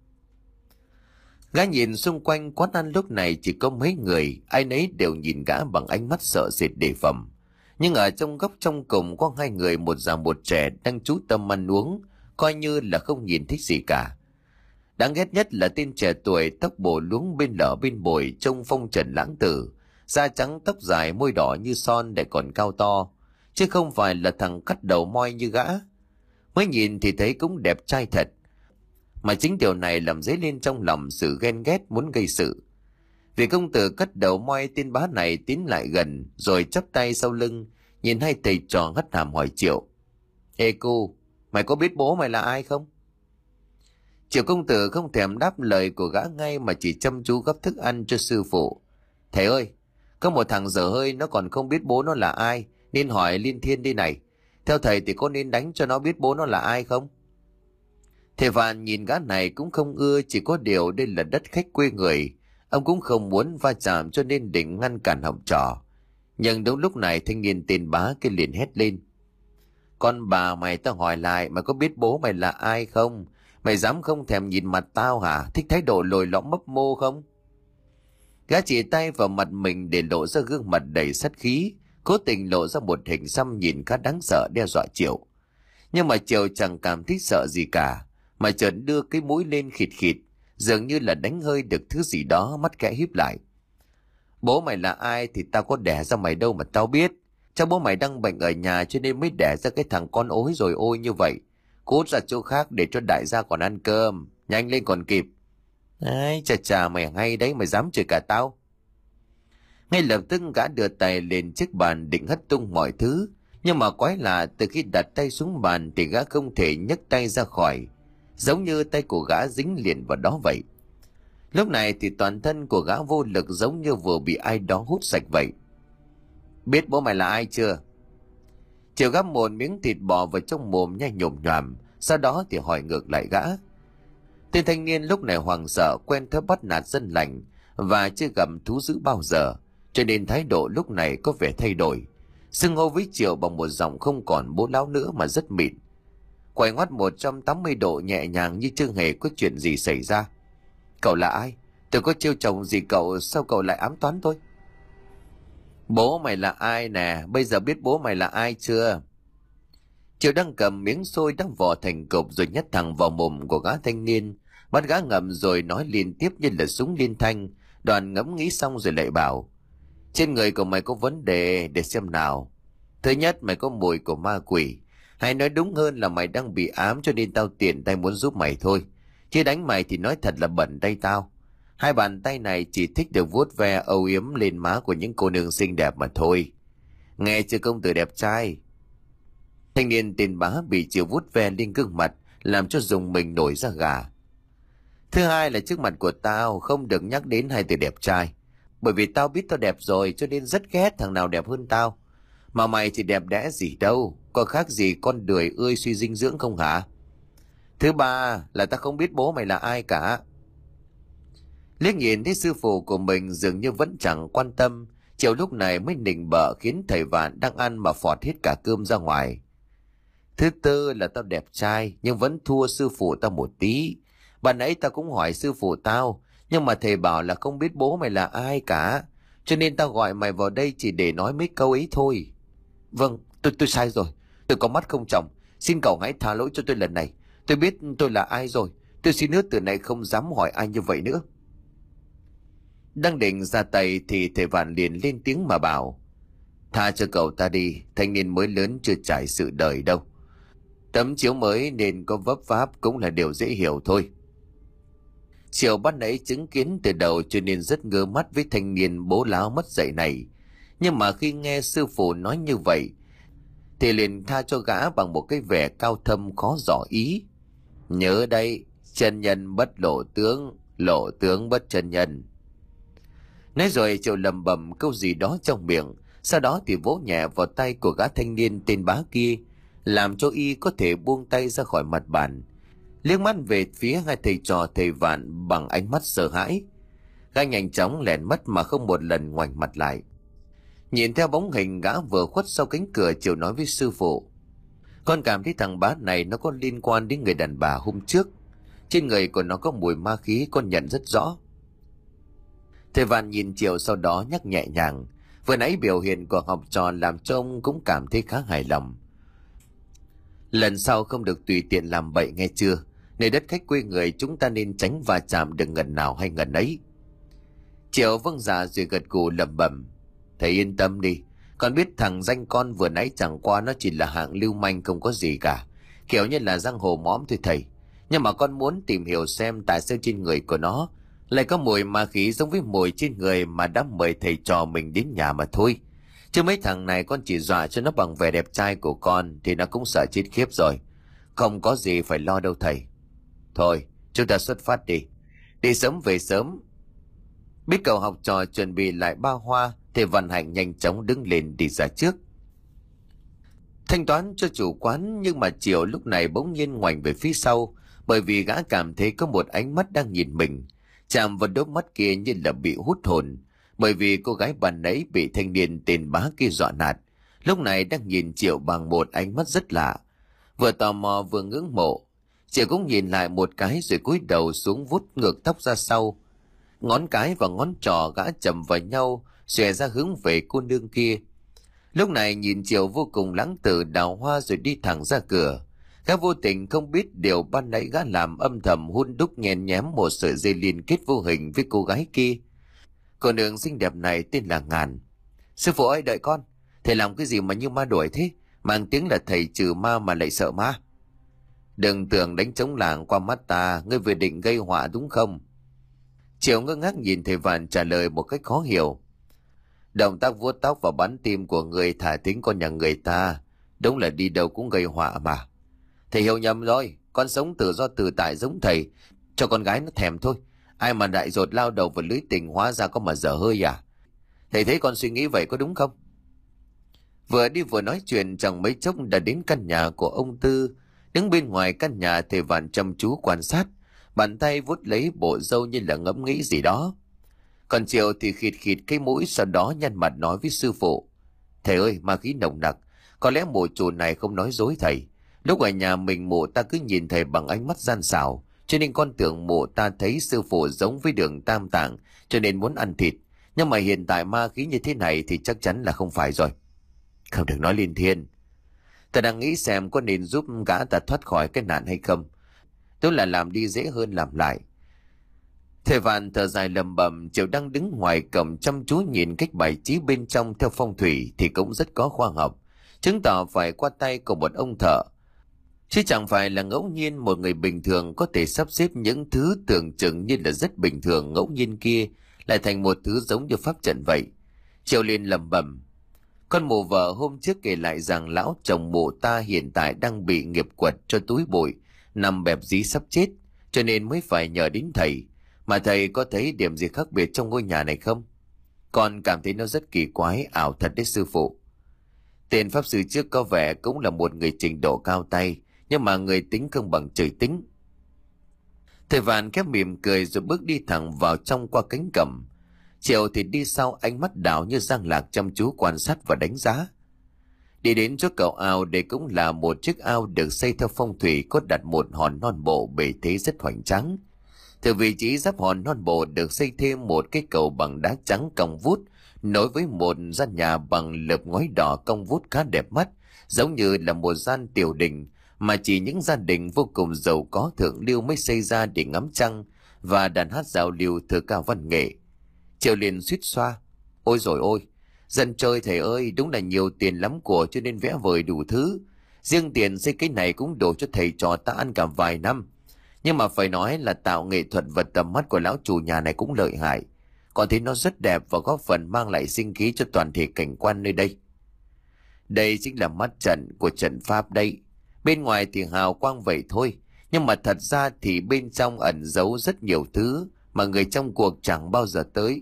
Gã nhìn xung quanh quán ăn lúc này chỉ có mấy người, ai nấy đều nhìn gã bằng ánh mắt sợ sệt đề phòng. Nhưng ở trong góc trong cùng có hai người, một già một trẻ, đang chú tâm ăn uống, coi như là không nhìn thấy gì cả. Đáng ghét nhất là tên trẻ tuổi tóc bổ luống bên lở bên bồi, trông phong trần lãng tử, da trắng tóc dài môi đỏ như son lại còn cao to, chứ không phải là thằng cắt đầu moi như gã. Mới nhìn thì thấy cũng đẹp trai thật, mà chính điều này làm dấy lên trong lòng sự ghen ghét muốn gây sự. Vì công tử cắt đầu moi tên bá này tiến lại gần rồi chắp tay sau lưng, nhìn hai thầy trò hất hàm hỏi Triệu: "Ê cô, mày có biết bố mày là ai không?" Triệu công tử không thèm đáp lời của gã ngay mà chỉ chăm chú gấp thức ăn cho sư phụ. "Thầy ơi, có một thằng dở hơi nó còn không biết bố nó là ai, nên hỏi Liên Thiên đi này. Theo thầy thì có nên đánh cho nó biết bố nó là ai không?" Thầy Vạn nhìn gã này cũng không ưa, chỉ có điều đây là đất khách quê người, ông cũng không muốn va chạm cho nên định ngăn cản học trò. Nhưng đúng lúc này thanh niên tên bá kia liền hét lên: "Con bà mày, tao hỏi lại, mày có biết bố mày là ai không? Mày dám không thèm nhìn mặt tao hả? Thích thái độ lồi lõm mấp mô không?" Gã chỉ tay vào mặt mình để lộ ra gương mặt đầy sát khí, cố tình lộ ra một hình xăm nhìn khá đáng sợ đe dọa Triệu. Nhưng mà Triệu chẳng cảm thấy sợ gì cả, mà chợt đưa cái mũi lên khịt khịt, dường như là đánh hơi được thứ gì đó, mắt kẽ híp lại. "Bố mày là ai thì tao có đẻ ra mày đâu mà tao biết. Chắc bố mày đang bệnh ở nhà cho nên mới đẻ ra cái thằng con ối rồi ôi như vậy. Cút ra chỗ khác để cho đại gia còn ăn cơm, nhanh lên còn kịp." "Ấy, chà chà, mày hay đấy, mày dám chửi cả tao." Ngay lập tức gã đưa tay lên chiếc bàn định hất tung mọi thứ, nhưng mà quái lạ, từ khi đặt tay xuống bàn thì gã không thể nhấc tay ra khỏi, giống như tay của gã dính liền vào đó vậy. Lúc này thì toàn thân của gã vô lực, giống như vừa bị ai đó hút sạch vậy. "Biết bố mày là ai chưa?" Triệu gắp một miếng thịt bò vào trong mồm nhai nhồm nhoàm, sau đó thì hỏi ngược lại gã. Tên thanh niên lúc này hoảng sợ, quen thói bắt nạt dân lành và chưa gặp thú dữ bao giờ, cho nên thái độ lúc này có vẻ thay đổi, xưng hô với Triệu bằng một giọng không còn bố láo nữa mà rất mịn. Quay ngoắt một trăm tám mươi độ nhẹ nhàng như chưa hề có chuyện gì xảy ra. Cậu là ai? Tôi có trêu chồng gì cậu, sao cậu lại ám toán tôi? Bố mày là ai nè? Bây giờ biết bố mày là ai chưa? Triệu đang cầm miếng xôi đang vò thành cục rồi nhét thẳng vào mồm của gã thanh niên. Mắt gã ngậm rồi nói liên tiếp như là súng liên thanh. Đoàn ngẫm nghĩ xong rồi lại bảo: trên người của mày có vấn đề, để xem nào. Thứ nhất, mày có mùi của ma quỷ. Hay nói đúng hơn là mày đang bị ám, cho nên tao tiện tay muốn giúp mày thôi. Chứ đánh mày thì nói thật là bẩn tay tao. Hai bàn tay này chỉ thích được vuốt ve âu yếm lên má của những cô nương xinh đẹp mà thôi. Nghe chưa công tử đẹp trai? Thanh niên tên Bá bị Triệu vuốt ve lên gương mặt, làm cho dùng mình nổi da gà. Thứ hai là trước mặt của tao không được nhắc đến hai từ đẹp trai. Bởi vì tao biết tao đẹp rồi, cho nên rất ghét thằng nào đẹp hơn tao. Mà mày thì đẹp đẽ gì đâu, có khác gì con đười ươi suy dinh dưỡng không hả? Thứ ba là tao không biết bố mày là ai cả. Liếc nhìn thấy sư phụ của mình dường như vẫn chẳng quan tâm, Triệu lúc này mới nịnh bợ khiến thầy Vạn đang ăn mà phọt hết cả cơm ra ngoài. Thứ tư là tao đẹp trai nhưng vẫn thua sư phụ tao một tí. Bạn nãy tao cũng hỏi sư phụ tao, nhưng mà thầy bảo là không biết bố mày là ai cả, cho nên tao gọi mày vào đây chỉ để nói mấy câu ấy thôi. Vâng, tôi tôi sai rồi. Tôi có mắt không tròng. Xin cậu hãy tha lỗi cho tôi lần này. Tôi biết tôi là ai rồi. Tôi xin hứa từ nay không dám hỏi ai như vậy nữa. Đang định ra tay thì thầy Vạn liền lên tiếng mà bảo: tha cho cậu ta đi, thanh niên mới lớn chưa trải sự đời đâu. Tấm chiếu mới nên có vấp váp cũng là điều dễ hiểu thôi. Triệu ban nãy chứng kiến từ đầu cho nên rất ngơ mắt với thanh niên bố láo mất dạy này. Nhưng mà khi nghe sư phụ nói như vậy thì liền tha cho gã bằng một cái vẻ cao thâm khó dò ý. Nhớ đây, chân nhân bất lộ tướng, lộ tướng bất chân nhân. Nói rồi Triệu lầm bầm câu gì đó trong miệng, sau đó thì vỗ nhẹ vào tay của gã thanh niên tên Bá kia, làm cho y có thể buông tay ra khỏi mặt bàn, liếc mắt về phía hai thầy trò thầy Vạn bằng ánh mắt sợ hãi. Gã nhanh chóng lẻn mất mà không một lần ngoảnh mặt lại. Nhìn theo bóng hình gã vừa khuất sau cánh cửa, Triệu nói với sư phụ: con cảm thấy thằng Bá này nó có liên quan đến người đàn bà hôm trước. Trên người của nó có mùi ma khí, con nhận rất rõ. Thầy Vạn nhìn Triệu sau đó nhắc nhẹ nhàng. Vừa nãy biểu hiện của học trò làm cho ông cũng cảm thấy khá hài lòng. Lần sau không được tùy tiện làm bậy nghe chưa? Nơi đất khách quê người chúng ta nên tránh va chạm được ngần nào hay ngần ấy. Triệu vâng dạ rồi gật gù lẩm bẩm: thầy yên tâm đi, con biết thằng danh con vừa nãy chẳng qua nó chỉ là hạng lưu manh không có gì cả, kiểu như là giang hồ mõm thôi thầy. Nhưng mà con muốn tìm hiểu xem tại sao trên người của nó lại có mùi ma khí giống với mùi trên người mà đã mời thầy trò mình đến nhà mà thôi. Chứ mấy thằng này con chỉ dọa cho nó bằng vẻ đẹp trai của con thì nó cũng sợ chết khiếp rồi. Không có gì phải lo đâu thầy. Thôi, chúng ta xuất phát đi. Đi sớm về sớm. Biết cậu học trò chuẩn bị lại ba hoa, thì Văn Hạnh nhanh chóng đứng lên đi ra trước. Thanh toán cho chủ quán, nhưng mà Triệu lúc này bỗng nhiên ngoảnh về phía sau, bởi vì gã cảm thấy có một ánh mắt đang nhìn mình, chạm vào đôi mắt kia như là bị hút hồn. Bởi vì cô gái ban nãy bị thanh niên tên Bá kia dọa nạt, lúc này đang nhìn Triệu bằng một ánh mắt rất lạ, vừa tò mò vừa ngưỡng mộ. Triệu cũng nhìn lại một cái rồi cúi đầu xuống vuốt ngược tóc ra sau. Ngón cái và ngón trỏ gã chầm vào nhau, xòe ra hướng về cô nương kia. Lúc này nhìn Triệu vô cùng lãng tử đào hoa rồi đi thẳng ra cửa. Gã vô tình không biết điều ban nãy gã làm âm thầm hun đúc nhen nhém một sợi dây liên kết vô hình với cô gái kia. Cô nương xinh đẹp này tên là Ngàn. Sư phụ ơi, đợi con. Thầy làm cái gì mà như ma đuổi thế? Mang tiếng là thầy trừ ma mà lại sợ ma. Đừng tưởng đánh trống làng qua mắt ta, ngươi vừa định gây họa đúng không? Triệu ngơ ngác nhìn thầy Vạn trả lời một cách khó hiểu. Động tác vuốt tóc và bắn tim của người thả thính con nhà người ta, đúng là đi đâu cũng gây họa mà. Thầy hiểu nhầm rồi, con sống tự do tự tại giống thầy, cho con gái nó thèm thôi. Ai mà đại dột lao đầu vào lưới tình hóa ra có mà dở hơi à? Thầy thấy con suy nghĩ vậy có đúng không? Vừa đi vừa nói chuyện chẳng mấy chốc đã đến căn nhà của ông Tư. Đứng bên ngoài căn nhà, thầy Vạn chăm chú quan sát, bàn tay vuốt lấy bộ râu như là ngẫm nghĩ gì đó. Còn Triệu thì khịt khịt cái mũi, sau đó nhăn mặt nói với sư phụ: Thầy ơi, ma khí nồng nặc. Có lẽ mộ chủ này không nói dối thầy. Lúc ở nhà mình mộ ta cứ nhìn thầy bằng ánh mắt gian xảo, cho nên con tưởng mộ ta thấy sư phụ giống với Đường Tam Tạng, cho nên muốn ăn thịt. Nhưng mà hiện tại ma khí như thế này thì chắc chắn là không phải rồi. Không được nói linh thiên. Ta đang nghĩ xem có nên giúp gã ta thoát khỏi cái nạn hay không. Tức là làm đi dễ hơn làm lại. Thầy Vạn thở dài lầm bầm. Triệu đang đứng ngoài cổng chăm chú nhìn cách bài trí bên trong theo phong thủy thì cũng rất có khoa học, chứng tỏ phải qua tay của một ông thợ, chứ chẳng phải là ngẫu nhiên một người bình thường có thể sắp xếp những thứ tưởng chừng như là rất bình thường ngẫu nhiên kia lại thành một thứ giống như pháp trận vậy. Triệu liền lầm bầm. Con mụ vợ hôm trước kể lại rằng lão chồng mụ ta hiện tại đang bị nghiệp quật cho túi bụi, nằm bẹp dí sắp chết, cho nên mới phải nhờ đến thầy. Mà thầy có thấy điểm gì khác biệt trong ngôi nhà này không? Con cảm thấy nó rất kỳ quái, ảo thật đấy sư phụ. Tên pháp sư trước có vẻ cũng là một người trình độ cao tay, nhưng mà người tính không bằng trời tính. Thầy Vạn khép mỉm cười rồi bước đi thẳng vào trong qua cánh cổng. Triệu thì đi sau, ánh mắt đảo như Giang Lạc chăm chú quan sát và đánh giá. Đi đến chỗ cầu ao, đây cũng là một chiếc ao được xây theo phong thủy, có đặt một hòn non bộ bề thế rất hoành tráng. Từ vị trí giáp hòn non bộ được xây thêm một cái cầu bằng đá trắng cong vút, nối với một gian nhà bằng lợp ngói đỏ cong vút khá đẹp mắt, giống như là một gian tiểu đình mà chỉ những gia đình vô cùng giàu có thượng lưu mới xây ra để ngắm trăng và đàn hát giao lưu thơ cao văn nghệ. Triệu liền suýt xoa. Ôi rồi ôi, dân chơi thầy ơi, đúng là nhiều tiền lắm của cho nên vẽ vời đủ thứ. Riêng tiền xây cái này cũng đủ cho thầy trò ta ăn cả vài năm. Nhưng mà phải nói là tạo nghệ thuật và tầm mắt của lão chủ nhà này cũng lợi hại. Còn thấy nó rất đẹp và góp phần mang lại sinh khí cho toàn thể cảnh quan nơi đây. Đây chính là mắt trận của trận pháp đây. Bên ngoài thì hào quang vậy thôi, nhưng mà thật ra thì bên trong ẩn giấu rất nhiều thứ mà người trong cuộc chẳng bao giờ tới.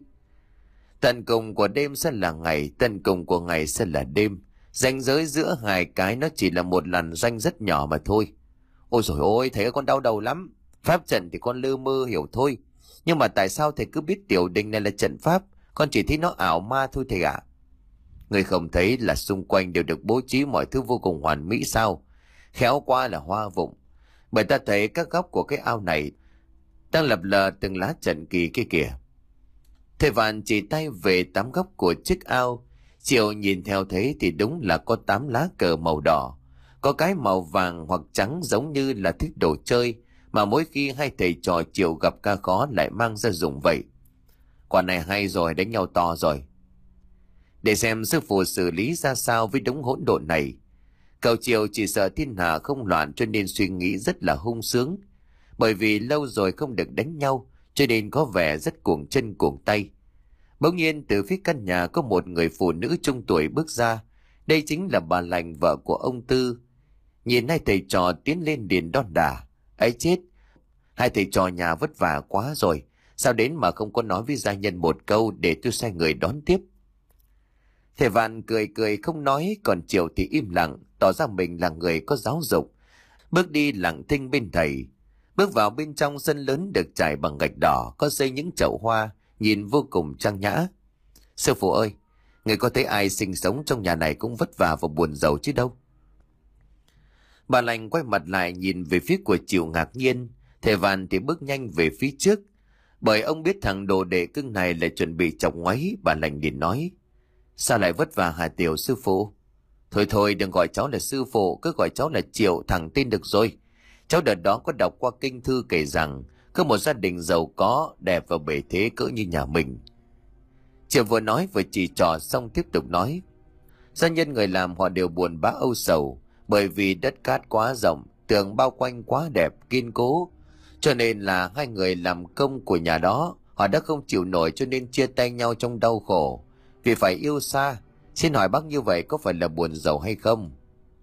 Tận cùng của đêm sẽ là ngày, tận cùng của ngày sẽ là đêm. Ranh giới giữa hai cái nó chỉ là một làn ranh rất nhỏ mà thôi. Ôi dồi ôi, thầy ơi, con đau đầu lắm. Pháp trận thì con lơ mơ hiểu thôi. Nhưng mà tại sao thầy cứ biết tiểu đình này là trận pháp? Con chỉ thấy nó ảo ma thôi thầy ạ. Người không thấy là xung quanh đều được bố trí mọi thứ vô cùng hoàn mỹ sao? Khéo qua là hoa vụng. Bởi ta thấy các góc của cái ao này đang lập lờ từng lá trận kỳ kia kìa. Thầy Vạn chỉ tay về tám góc của chiếc ao. Triệu nhìn theo thấy thì đúng là có tám lá cờ màu đỏ. Có cái màu vàng hoặc trắng giống như là thích đồ chơi mà mỗi khi hai thầy trò Triệu gặp ca khó lại mang ra dùng vậy. Quả này hay rồi, đánh nhau to rồi. Để xem sư phụ xử lý ra sao với đống hỗn độn này. Cậu Triệu chỉ sợ thiên hạ không loạn cho nên suy nghĩ rất là hung sướng. Bởi vì lâu rồi không được đánh nhau cho nên có vẻ rất cuồng chân cuồng tay. Bỗng nhiên từ phía căn nhà có một người phụ nữ trung tuổi bước ra. Đây chính là bà Lành, vợ của ông Tư. Nhìn hai thầy trò tiến lên liền đon đả. Ấy chết, hai thầy trò nhà vất vả quá rồi. Sao đến mà không có nói với gia nhân một câu để tôi sai người đón tiếp? Thầy Vạn cười cười không nói, còn Triệu thì im lặng, tỏ ra mình là người có giáo dục. Bước đi lặng thinh bên thầy. Bước vào bên trong sân lớn được trải bằng gạch đỏ, có xây những chậu hoa, nhìn vô cùng trang nhã. Sư phụ ơi, người có thấy ai sinh sống trong nhà này cũng vất vả và buồn rầu chứ đâu? Bà Lành quay mặt lại nhìn về phía của Triệu ngạc nhiên. Thầy Vạn thì bước nhanh về phía trước. Bởi ông biết thằng đồ đệ cưng này lại chuẩn bị chọc ngoáy, bà Lành liền nói. Sao lại vất vả hả Tiểu sư phụ? Thôi thôi, đừng gọi cháu là sư phụ, cứ gọi cháu là Triệu thẳng tin được rồi. Cháu đợt đó có đọc qua kinh thư kể rằng có một gia đình giàu có, đẹp và bề thế cỡ như nhà mình. Triệu vừa nói vừa chỉ trò xong tiếp tục nói. Gia nhân người làm họ đều buồn bã âu sầu, bởi vì đất cát quá rộng, tường bao quanh quá đẹp, kiên cố. Cho nên là hai người làm công của nhà đó, họ đã không chịu nổi cho nên chia tay nhau trong đau khổ. Vì phải yêu xa. Xin hỏi bác như vậy có phải là buồn rầu hay không?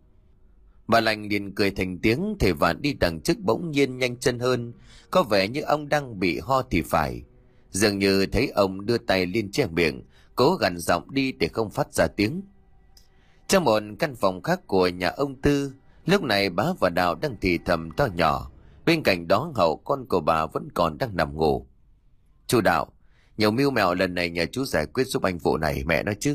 Bà Lành liền cười thành tiếng. Thầy Vạn đi đằng trước bỗng nhiên nhanh chân hơn. Có vẻ như ông đang bị ho thì phải. Dường như thấy ông đưa tay lên che miệng, cố gằn giọng đi để không phát ra tiếng. Trong một căn phòng khác của nhà ông Tư, lúc này bá và Đào đang thì thầm to nhỏ. Bên cạnh đó Hậu, con của bà, vẫn còn đang nằm ngủ. Chú Đạo, nhiều mưu mẹo lần này nhờ chú giải quyết giúp anh vụ này, mẹ nói chứ.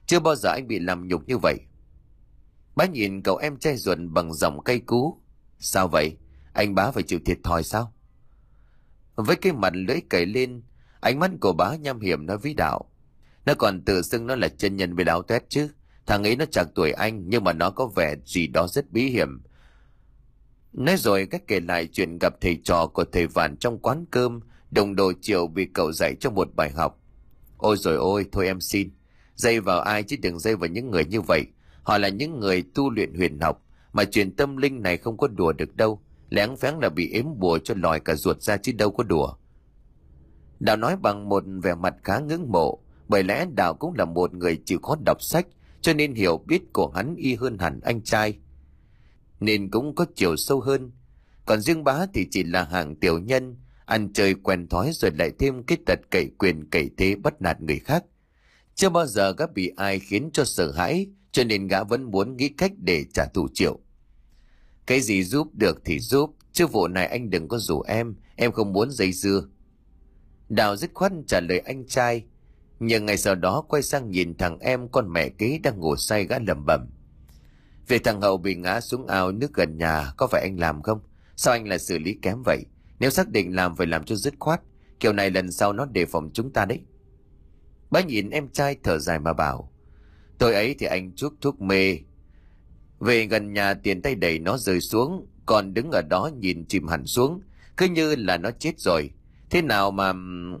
Chưa bao giờ anh bị làm nhục như vậy. Bá nhìn cậu em trai ruột bằng giọng cay cú. Sao vậy? Anh bá phải chịu thiệt thòi sao? Với cái mặt lưỡi cày lên, ánh mắt của bá nham hiểm nói với Đạo. Nó còn tự xưng nó là chân nhân với Lão Toét chứ. Thằng ấy nó chạc tuổi anh, nhưng mà nó có vẻ gì đó rất bí hiểm. Nói rồi cách kể lại chuyện gặp thầy trò của thầy Vạn trong quán cơm, đồng đồ chiều bị cậu dạy cho một bài học. Ôi rồi ôi, thôi em xin. Dây vào ai chứ đừng dây vào những người như vậy. Họ là những người tu luyện huyền học, mà chuyện tâm linh này không có đùa được đâu. Lén phén là bị ếm bùa cho lòi cả ruột ra chứ đâu có đùa. Đạo nói bằng một vẻ mặt khá ngưỡng mộ, bởi lẽ Đạo cũng là một người chịu khó đọc sách, cho nên hiểu biết của hắn y hơn hẳn anh trai, nên cũng có chiều sâu hơn. Còn riêng bá thì chỉ là hạng tiểu nhân, ăn chơi quen thói rồi lại thêm cái tật cậy quyền cậy thế bắt nạt người khác. Chưa bao giờ gã bị ai khiến cho sợ hãi, cho nên gã vẫn muốn nghĩ cách để trả thù Triệu. Cái gì giúp được thì giúp, chứ vụ này anh đừng có rủ em, em không muốn dây dưa. Đào dứt khoát trả lời anh trai, nhưng ngày sau đó quay sang nhìn thằng em con mẹ kế đang ngủ say, gã lẩm bẩm. Việc thằng Hậu bị ngã xuống ao nước gần nhà có phải anh làm không? Sao anh lại xử lý kém vậy? Nếu xác định làm phải làm cho dứt khoát, kiểu này lần sau nó đề phòng chúng ta đấy. Bá nhìn em trai thở dài mà bảo. Tôi ấy thì anh chuốc thuốc mê. Về gần nhà tiền tay đẩy nó rơi xuống, còn đứng ở đó nhìn chìm hẳn xuống, cứ như là nó chết rồi. Thế nào mà...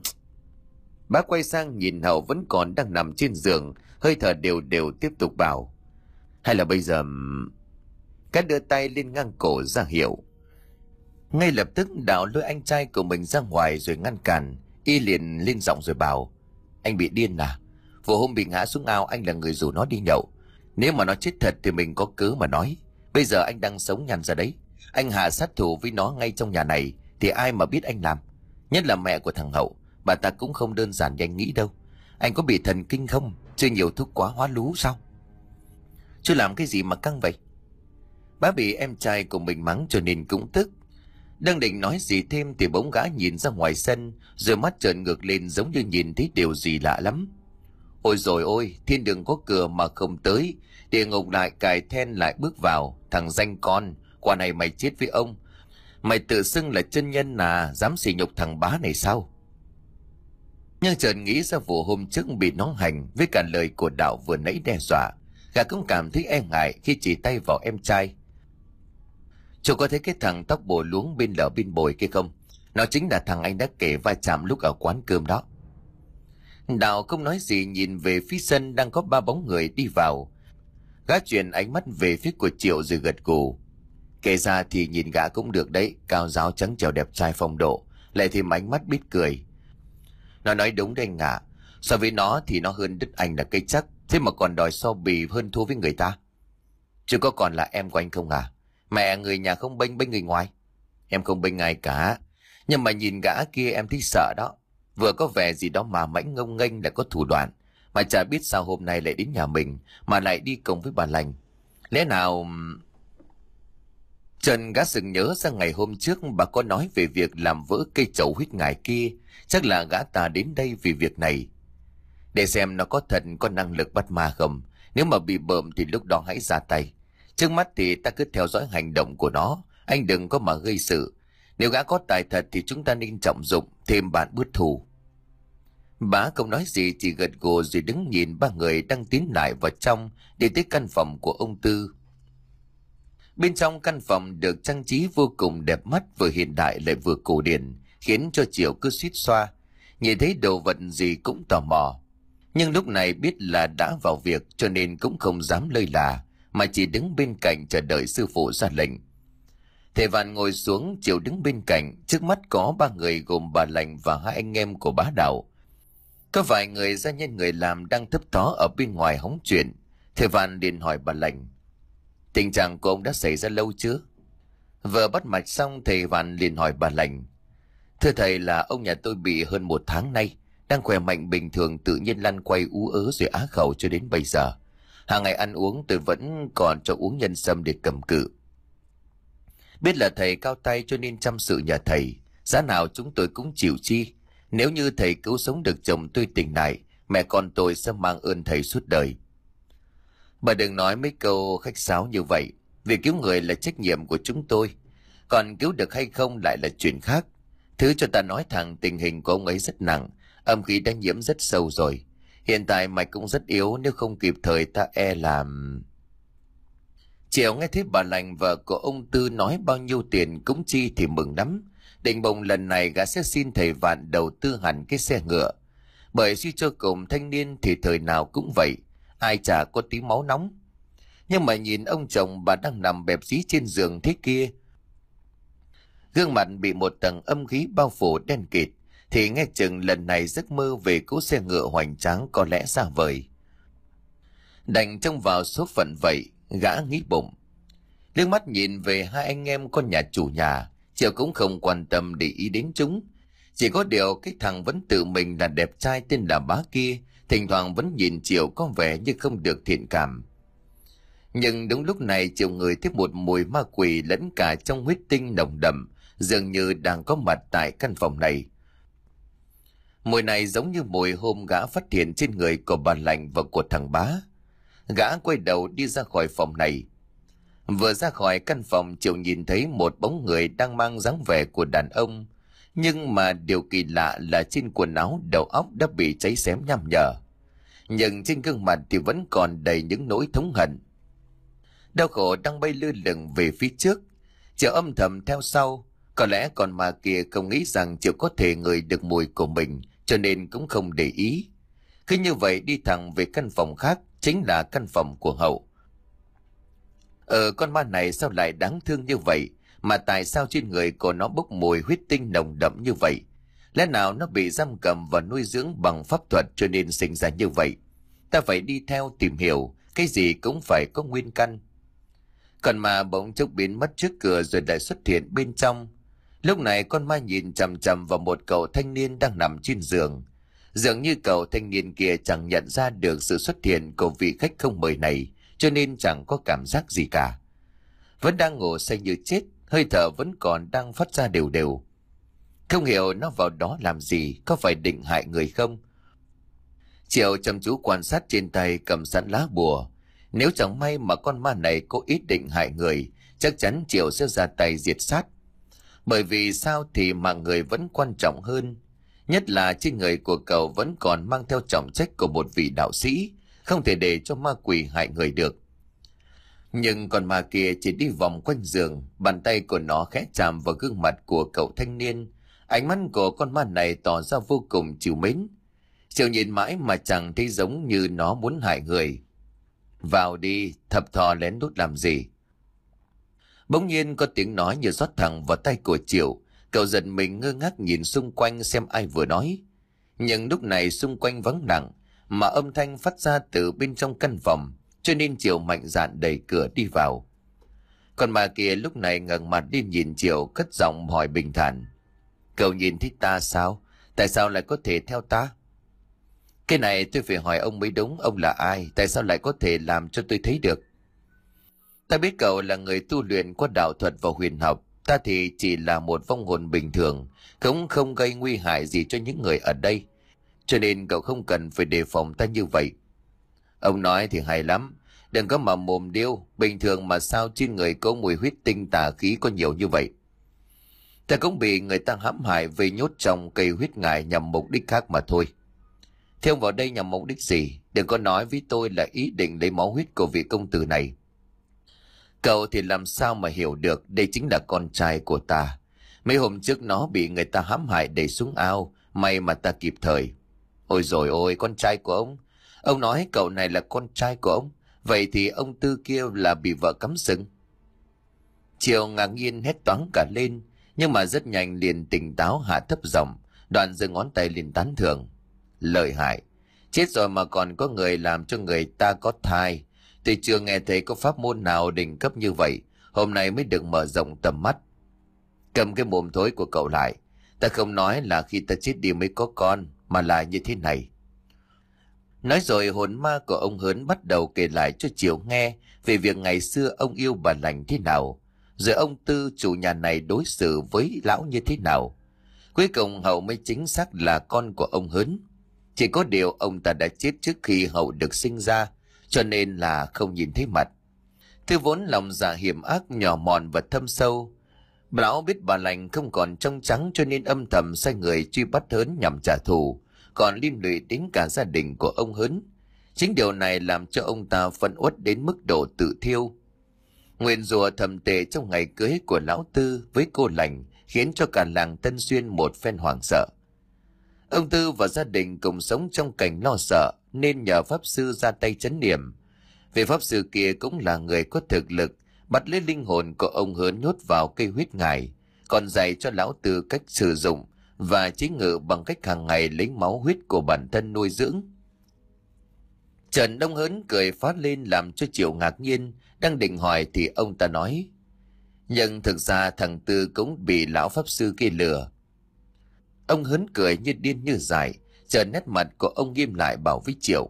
Bá quay sang nhìn Hậu vẫn còn đang nằm trên giường, hơi thở đều đều tiếp tục bảo. Hay là bây giờ... Cát đưa tay lên ngang cổ ra hiệu. Ngay lập tức Đạo lôi anh trai của mình ra ngoài rồi ngăn cản. Y liền lên giọng rồi bảo. Anh bị điên à? Vừa hôm bị ngã xuống ao anh là người rủ nó đi nhậu. Nếu mà nó chết thật thì mình có cớ mà nói. Bây giờ anh đang sống nhằn ra đấy. Anh hạ sát thủ với nó ngay trong nhà này thì ai mà biết anh làm. Nhất là mẹ của thằng Hậu, bà ta cũng không đơn giản như anh nghĩ đâu. Anh có bị thần kinh không? Chưa nhiều thuốc quá hóa lú sao? Chứ làm cái gì mà căng vậy? Bá bị em trai của mình mắng cho nên cũng tức. Đang định nói gì thêm thì bỗng gã nhìn ra ngoài sân, rồi mắt trợn ngược lên giống như nhìn thấy điều gì lạ lắm. Ôi rồi ôi, thiên đường có cửa mà không tới, địa ngục lại cài then lại bước vào. Thằng danh con, quả này mày chết với ông. Mày tự xưng là chân nhân à, dám sỉ nhục thằng bá này sao? Nhưng chợt nghĩ ra vụ hôm trước bị nó hành, với cả lời của Đạo vừa nãy đe dọa, gã cũng cảm thấy e ngại khi chỉ tay vào em trai. Chú có thấy cái thằng tóc bồ luống bên lở bên bồi kia không? Nó chính là thằng anh đã kể va chạm lúc ở quán cơm đó. Đạo không nói gì, nhìn về phía sân đang có ba bóng người đi vào. Gã chuyển ánh mắt về phía của Triệu rồi gật gù. Kể ra thì nhìn gã cũng được đấy, cao ráo trắng trẻo đẹp trai phong độ, lại thêm ánh mắt biết cười. Nó nói đúng đấy anh ạ. So với nó thì nó hơn đứt anh là cây chắc, thế mà còn đòi so bì hơn thua với người ta. Chứ có còn là em của anh không à? Mẹ người nhà không bênh bênh người ngoài. Em không bênh ai cả, nhưng mà nhìn gã kia em thấy sợ đó. Vừa có vẻ gì đó mà mãnh ngông nghênh là có thủ đoạn, mà chả biết sao hôm nay lại đến nhà mình mà lại đi cùng với bà lành. Lẽ nào... Trần gã sừng nhớ ra ngày hôm trước bà có nói về việc làm vỡ cây chậu huyết ngải kia. Chắc là gã ta đến đây vì việc này. Để xem nó có thật có năng lực bắt ma không. Nếu mà bị bợm thì lúc đó hãy ra tay. Trước mắt thì ta cứ theo dõi hành động của nó, anh đừng có mà gây sự. Nếu gã có tài thật thì chúng ta nên trọng dụng thêm bạn bớt thù. Bá không nói gì, chỉ gật gù rồi đứng nhìn ba người đang tiến lại vào trong để tới căn phòng của ông Tư. Bên trong căn phòng được trang trí vô cùng đẹp mắt, vừa hiện đại lại vừa cổ điển, khiến cho Triệu cứ suýt xoa, nhìn thấy đồ vật gì cũng tò mò. Nhưng lúc này biết là đã vào việc cho nên cũng không dám lơi là, mà chỉ đứng bên cạnh chờ đợi sư phụ ra lệnh. Thầy Vạn ngồi xuống, Triệu đứng bên cạnh, trước mắt có ba người gồm bà lành và hai anh em của bá Đạo. Có vài người gia nhân người làm đang thấp thó ở bên ngoài hóng chuyện. Thầy Vạn liền hỏi bà lành. Tình trạng của ông đã xảy ra lâu chưa? Vừa bắt mạch xong, thầy Vạn liền hỏi bà lành. Thưa thầy, là ông nhà tôi bị hơn một tháng nay, đang khỏe mạnh bình thường, tự nhiên lăn quay ú ớ rồi á khẩu cho đến bây giờ. Hàng ngày ăn uống tôi vẫn còn cho uống nhân sâm để cầm cự. Biết là thầy cao tay cho nên chăm sự nhà thầy, giá nào chúng tôi cũng chịu chi. Nếu như thầy cứu sống được chồng tôi tỉnh lại, mẹ con tôi sẽ mang ơn thầy suốt đời. Bà đừng nói mấy câu khách sáo như vậy. Việc cứu người là trách nhiệm của chúng tôi. Còn cứu được hay không lại là chuyện khác. Thứ cho ta nói thẳng, tình hình của ông ấy rất nặng. Âm khí đã nhiễm rất sâu rồi. Hiện tại mạch cũng rất yếu, nếu không kịp thời ta e làm... Triệu nghe thấy bà lành vợ của ông Tư nói bao nhiêu tiền cúng chi thì mừng lắm. Định bụng lần này gã sẽ xin thầy Vạn đầu tư hẳn cái xe ngựa. Bởi suy cho cùng thanh niên thì thời nào cũng vậy, ai chả có tí máu nóng. Nhưng mà nhìn ông chồng bà đang nằm bẹp dí trên giường thế kia, gương mặt bị một tầng âm khí bao phủ đen kịt, thì nghe chừng lần này giấc mơ về cỗ xe ngựa hoành tráng có lẽ xa vời. Đành trông vào số phận vậy, gã nghĩ bụng. Liếc mắt nhìn về hai anh em con nhà chủ nhà, Triệu cũng không quan tâm để ý đến chúng. Chỉ có điều cái thằng vẫn tự mình là đẹp trai tên là Bá kia, thỉnh thoảng vẫn nhìn Triệu có vẻ như không được thiện cảm. Nhưng đúng lúc này Triệu ngửi thấy một mùi ma quỷ lẫn cả trong huyết tinh nồng đậm, dường như đang có mặt tại căn phòng này. Mùi này giống như mùi hôm gã phát hiện trên người của bà Lành và của thằng Bá. Gã quay đầu đi ra khỏi phòng này. Vừa ra khỏi căn phòng, Triệu nhìn thấy một bóng người đang mang dáng vẻ của đàn ông. Nhưng mà điều kỳ lạ là trên quần áo đầu óc đã bị cháy xém nham nhở. Nhưng trên gương mặt thì vẫn còn đầy những nỗi thống hận. Đau khổ đang bay lơ lửng về phía trước. Triệu âm thầm theo sau. Có lẽ con ma kia không nghĩ rằng Triệu có thể ngửi được mùi của mình, cho nên cũng không để ý. Cứ như vậy đi thẳng về căn phòng khác, chính là căn phòng của Hậu. Ờ, con ma này sao lại đáng thương như vậy? Mà tại sao trên người của nó bốc mùi huyết tinh nồng đậm như vậy? Lẽ nào nó bị giam cầm và nuôi dưỡng bằng pháp thuật cho nên sinh ra như vậy? Ta phải đi theo tìm hiểu, cái gì cũng phải có nguyên căn. Còn ma bỗng chốc biến mất trước cửa rồi lại xuất hiện bên trong. Lúc này con ma nhìn chằm chằm vào một cậu thanh niên đang nằm trên giường. Dường như cậu thanh niên kia chẳng nhận ra được sự xuất hiện của vị khách không mời này, cho nên chẳng có cảm giác gì cả. Vẫn đang ngủ say như chết, hơi thở vẫn còn đang phát ra đều đều. Không hiểu nó vào đó làm gì, có phải định hại người không? Triệu chăm chú quan sát trên tay cầm sẵn lá bùa. Nếu chẳng may mà con ma này có ý định hại người, chắc chắn Triệu sẽ ra tay diệt sát. Bởi vì sao thì mạng người vẫn quan trọng hơn. Nhất là trên người của cậu vẫn còn mang theo trọng trách của một vị đạo sĩ, không thể để cho ma quỷ hại người được. Nhưng con ma kia chỉ đi vòng quanh giường, bàn tay của nó khẽ chạm vào gương mặt của cậu thanh niên. Ánh mắt của con ma này tỏ ra vô cùng trìu mến. Triệu nhìn mãi mà chẳng thấy giống như nó muốn hại người. Vào đi, thập thò lén lút làm gì? Bỗng nhiên có tiếng nói như rót thẳng vào tay của Triệu. Cậu giật mình ngơ ngác nhìn xung quanh xem ai vừa nói. Nhưng lúc này xung quanh vắng lặng, mà âm thanh phát ra từ bên trong căn phòng, cho nên Triệu mạnh dạn đẩy cửa đi vào. Còn ma kia lúc này ngẩng mặt đi nhìn Triệu, cất giọng hỏi bình thản. Cậu nhìn thấy ta sao? Tại sao lại có thể theo ta? Cái này tôi phải hỏi ông mới đúng, ông là ai? Tại sao lại có thể làm cho tôi thấy được? Ta biết cậu là người tu luyện qua đạo thuật và huyền học. Ta thì chỉ là một vong hồn bình thường, cũng không gây nguy hại gì cho những người ở đây. Cho nên cậu không cần phải đề phòng ta như vậy. Ông nói thì hay lắm. Đừng có mà mồm điêu. Bình thường mà sao trên người có mùi huyết tinh tà khí có nhiều như vậy? Ta cũng bị người ta hãm hại về nhốt trong cây huyết ngải nhằm mục đích khác mà thôi. Thế ông vào đây nhằm mục đích gì? Đừng có nói với tôi là ý định lấy máu huyết của vị công tử này. Cậu thì làm sao mà hiểu được đây chính là con trai của ta. Mấy hôm trước nó bị người ta hãm hại đẩy xuống ao, may mà ta kịp thời. Ôi dồi ôi, con trai của ông. Ông nói cậu này là con trai của ông. Vậy thì ông Tư kia là bị vợ cắm sừng. Triều ngạc nhiên hét toáng cả lên, nhưng mà rất nhanh liền tỉnh táo hạ thấp giọng, đoạn giơ ngón tay lên tán thưởng. Lợi hại, chết rồi mà còn có người làm cho người ta có thai. Tôi chưa nghe thấy có pháp môn nào đỉnh cấp như vậy, hôm nay mới được mở rộng tầm mắt. Cầm cái mồm thối của cậu lại. Ta không nói là khi ta chết đi mới có con, mà là như thế này. Nói rồi hồn ma của ông Hớn bắt đầu kể lại cho Triều nghe về việc ngày xưa ông yêu bà Lành thế nào, rồi ông Tư chủ nhà này đối xử với lão như thế nào. Cuối cùng Hậu mới chính xác là con của ông Hớn. Chỉ có điều ông ta đã chết trước khi Hậu được sinh ra, cho nên là không nhìn thấy mặt. Tư vốn lòng dạ hiểm ác, nhỏ mọn và thâm sâu. Lão biết bà lành không còn trong trắng, cho nên âm thầm sai người truy bắt Hớn nhằm trả thù, còn liên lụy đến cả gia đình của ông Hớn. Chính điều này làm cho ông ta phẫn uất đến mức độ tự thiêu. Nguyền rủa thầm tệ trong ngày cưới của lão Tư với cô lành khiến cho cả làng Tân Xuyên một phen hoảng sợ. Ông Tư và gia đình cùng sống trong cảnh lo sợ nên nhờ pháp sư ra tay trấn niệm. Vị pháp sư kia cũng là người có thực lực, bắt lấy linh hồn của ông Hớn nhốt vào cây huyết ngài, còn dạy cho lão Tư cách sử dụng và chế ngự bằng cách hàng ngày lấy máu huyết của bản thân nuôi dưỡng. Trần Đông Hớn cười phá lên làm cho Triệu ngạc nhiên, đang định hỏi thì ông ta nói: nhưng thực ra thằng Tư cũng bị lão pháp sư kia lừa. Ông Hớn cười như điên như dại, chờ nét mặt của ông nghiêm lại bảo với Triệu: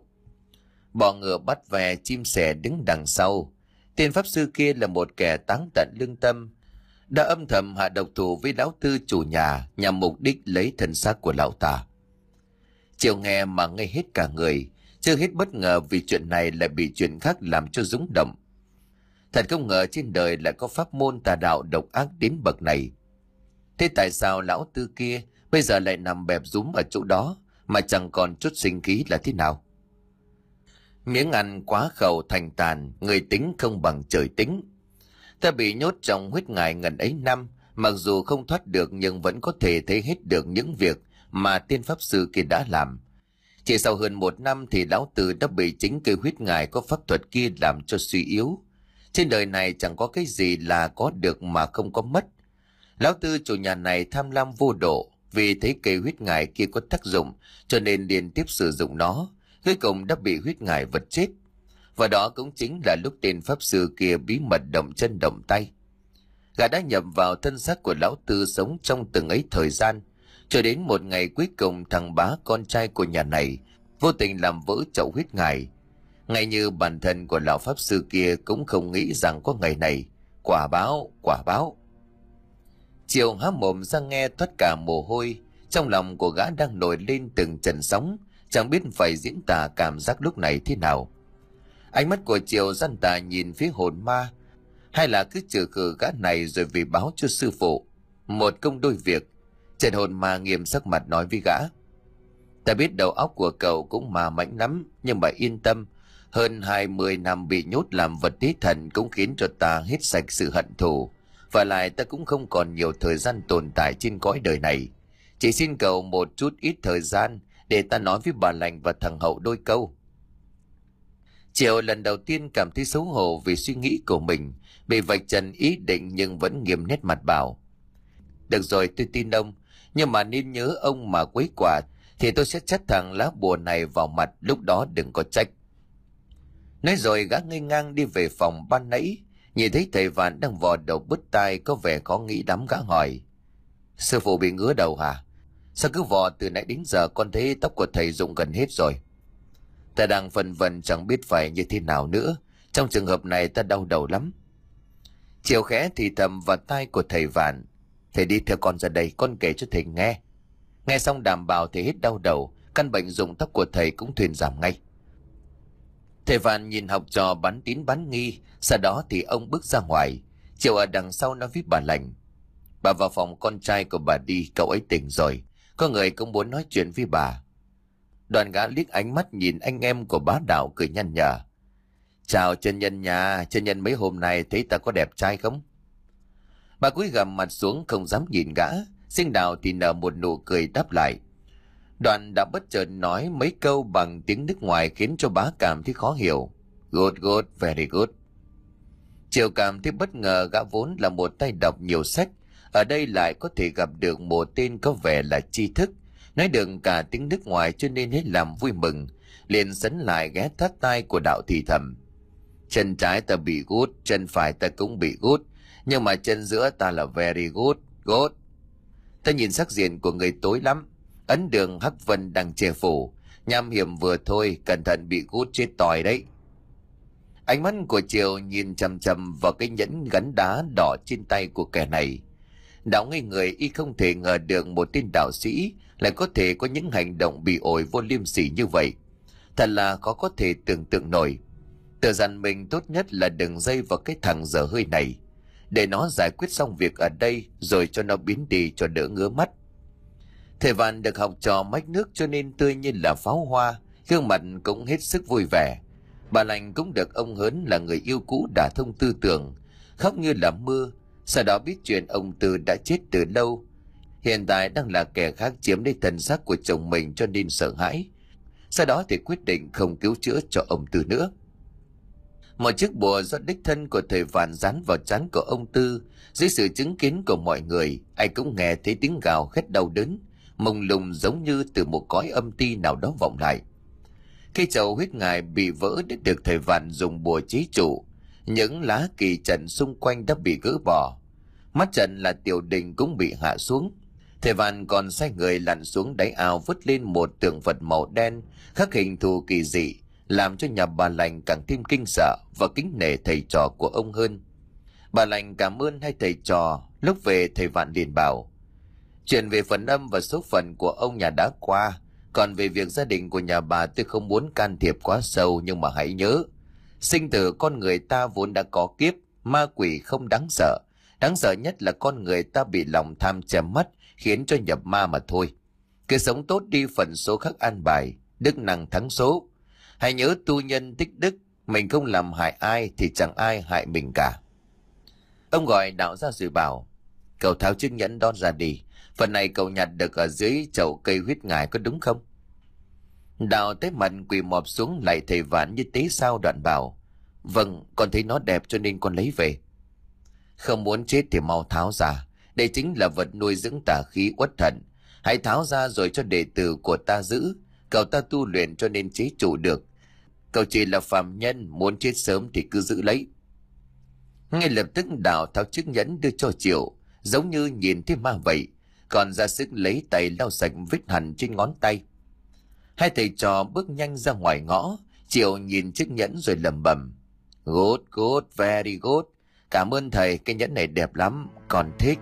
bò ngựa bắt ve, chim sẻ đứng đằng sau. Tên pháp sư kia là một kẻ táng tận lương tâm, đã âm thầm hạ độc thủ với lão Tư chủ nhà nhằm mục đích lấy thân xác của lão ta. Triệu nghe mà ngây hết cả người, chưa hết bất ngờ vì chuyện này lại bị chuyện khác làm cho rúng động. Thật không ngờ trên đời lại có pháp môn tà đạo độc ác đến bậc này. Thế tại sao lão Tư kia bây giờ lại nằm bẹp rúm ở chỗ đó mà chẳng còn chút sinh khí là thế nào? Miếng ăn quá khẩu thành tàn, người tính không bằng trời tính. Ta bị nhốt trong huyết ngài ngần ấy năm, mặc dù không thoát được nhưng vẫn có thể thấy hết được những việc mà tên pháp sư kia đã làm. Chỉ sau hơn một năm thì lão Tư đã bị chính cây huyết ngài có pháp thuật kia làm cho suy yếu. Trên đời này chẳng có cái gì là có được mà không có mất. Lão Tư chủ nhà này tham lam vô độ, vì thấy cây huyết ngài kia có tác dụng cho nên liên tiếp sử dụng nó, cuối cùng đã bị huyết ngài vật chết. Và đó cũng chính là lúc tên pháp sư kia bí mật động chân động tay. Gã đã nhập vào thân xác của lão Tư sống trong từng ấy thời gian, cho đến một ngày cuối cùng thằng bá con trai của nhà này vô tình làm vỡ chậu huyết ngài. Ngay như bản thân của lão pháp sư kia cũng không nghĩ rằng có ngày này. Quả báo, quả báo. Chiều há mồm ra nghe tất cả mồ hôi, trong lòng của gã đang nổi lên từng trận sóng, chẳng biết phải diễn tả cảm giác lúc này thế nào. Ánh mắt của Triều gian tà nhìn phía hồn ma, hay là cứ trừ khử gã này rồi về báo cho sư phụ. Một công đôi việc. Trần hồn ma nghiêm sắc mặt nói với gã: ta biết đầu óc của cậu cũng mà mạnh lắm, nhưng mà yên tâm, hơn hai mươi năm bị nhốt làm vật tế thần cũng khiến cho ta hết sạch sự hận thù, và lại ta cũng không còn nhiều thời gian tồn tại trên cõi đời này. Chỉ xin cậu một chút ít thời gian để ta nói với bà lành và thằng Hậu đôi câu. Triệu lần đầu tiên cảm thấy xấu hổ vì suy nghĩ của mình bị vạch trần ý định, nhưng vẫn nghiêm nét mặt bảo: được rồi, tôi tin ông, nhưng mà nên nhớ ông mà quấy quả thì tôi sẽ chắt thằng lá bùa này vào mặt, lúc đó đừng có trách. Nói rồi gã ngây ngang đi về phòng ban nãy, nhìn thấy thầy Vạn đang vò đầu bứt tai, có vẻ khó nghĩ lắm. Gã hỏi: sư phụ bị ngứa đầu hả? Sao cứ vò từ nãy đến giờ con thấy tóc của thầy rụng gần hết rồi. Ta đang phân vân chẳng biết phải như thế nào nữa, trong trường hợp này ta đau đầu lắm. Chiều khẽ thì thầm vào tai của thầy Vạn: thầy đi theo con ra đây, con kể cho thầy nghe. Nghe xong đảm bảo thầy hết đau đầu, căn bệnh rụng tóc của thầy cũng thuyên giảm ngay. Thầy Vạn nhìn học trò bán tín bán nghi, sau đó thì ông bước ra ngoài. Chiều ở đằng sau nói với bà lành: bà vào phòng con trai của bà đi, cậu ấy tỉnh rồi, có người cũng muốn nói chuyện với bà. Đoàn gã liếc ánh mắt nhìn anh em của bá đạo, cười nhăn nhở: chào chân nhân nhà, chân nhân mấy hôm nay thấy ta có đẹp trai không? Bà cúi gằm mặt xuống không dám nhìn gã, Sinh Đào thì nở một nụ cười đáp lại. Đoàn đã bất chợt nói mấy câu bằng tiếng nước ngoài khiến cho bá cảm thấy khó hiểu. Good, good, very good. Triều cảm thấy bất ngờ, gã vốn là một tay đọc nhiều sách, ở đây lại có thể gặp được một tên có vẻ là tri thức, nói được cả tiếng nước ngoài, cho nên hết làm vui mừng, liền sấn lại ghé thắt tai của đạo thì thầm: chân trái ta bị good, chân phải ta cũng bị good, nhưng mà chân giữa ta là very good, good. Ta nhìn sắc diện của người tối lắm, ấn đường hắc vân đang che phủ, nham hiểm vừa thôi, cẩn thận bị good chết tòi đấy. Ánh mắt của Triều nhìn chằm chằm vào cái nhẫn gắn đá đỏ trên tay của kẻ này. Đạo ngây người, y không thể ngờ được một tên đạo sĩ lại có thể có những hành động bị ổi vô liêm sỉ như vậy. Thật là khó có thể tưởng tượng nổi. Tự dặn mình tốt nhất là đừng dây vào cái thằng dở hơi này, để nó giải quyết xong việc ở đây rồi cho nó biến đi cho đỡ ngứa mắt. Thầy Vạn được học trò mách nước cho nên tươi như là pháo hoa, gương mặt cũng hết sức vui vẻ. Bà Lành cũng được ông Hớn là người yêu cũ đả thông tư tưởng, khóc như là mưa. Sau đó biết chuyện ông Tư đã chết từ lâu, hiện tại đang là kẻ khác chiếm lấy thân xác của chồng mình cho nên sợ hãi. Sau đó thì quyết định không cứu chữa cho ông Tư nữa. Một chiếc bùa do đích thân của thầy Vạn dán vào trán của ông Tư, dưới sự chứng kiến của mọi người, ai cũng nghe thấy tiếng gào khét đau đớn, mông lung giống như từ một cõi âm ti nào đó vọng lại. Cây chậu huyết ngài bị vỡ đã được thầy Vạn dùng bùa chế trụ, những lá kỳ trận xung quanh đã bị gỡ bỏ. Mắt trận là tiểu đình cũng bị hạ xuống. Thầy Vạn còn sai người lặn xuống đáy ao vứt lên một tượng Phật màu đen khắc hình thù kỳ dị, làm cho nhà bà Lành càng thêm kinh sợ và kính nể thầy trò của ông hơn. Bà Lành cảm ơn hai thầy trò. Lúc về thầy Vạn liền bảo: chuyện về phần âm và số phận của ông nhà đã qua, còn về việc gia đình của nhà bà tôi không muốn can thiệp quá sâu, nhưng mà hãy nhớ, sinh tử con người ta vốn đã có kiếp, ma quỷ không đáng sợ, đáng sợ nhất là con người ta bị lòng tham che mắt khiến cho nhập ma mà thôi. Cứ sống tốt đi, phần số khắc an bài, đức năng thắng số. Hãy nhớ tu nhân tích đức, mình không làm hại ai thì chẳng ai hại mình cả. Ông gọi Đạo ra rồi bảo: cậu tháo chiếc nhẫn đó ra đi, phần này cậu nhặt được ở dưới chậu cây huyết ngài, có đúng không? Đạo tế mặt quỳ mọp xuống lại thầy Vạn như tế sao, đoạn bảo: vâng, con thấy nó đẹp cho nên con lấy về. Không muốn chết thì mau tháo ra, đây chính là vật nuôi dưỡng tà khí uất hận. Hãy tháo ra rồi cho đệ tử của ta giữ, cậu ta tu luyện cho nên chế trụ được. Cậu chỉ là phàm nhân, muốn chết sớm thì cứ giữ lấy. Ngay lập tức Đạo tháo chiếc nhẫn đưa cho Triệu, giống như nhìn thấy ma vậy, còn ra sức lấy tay lau sạch vết hằn trên ngón tay. Hai thầy trò bước nhanh ra ngoài ngõ. Triệu nhìn chiếc nhẫn rồi lẩm bẩm: good, good, very good. Cảm ơn thầy, cái nhẫn này đẹp lắm, con thích.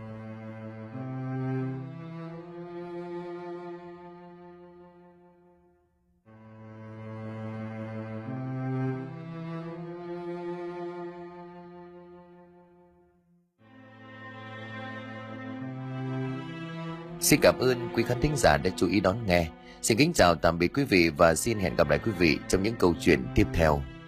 Xin cảm ơn quý khán thính giả đã chú ý đón nghe. Xin kính chào tạm biệt quý vị và xin hẹn gặp lại quý vị trong những câu chuyện tiếp theo.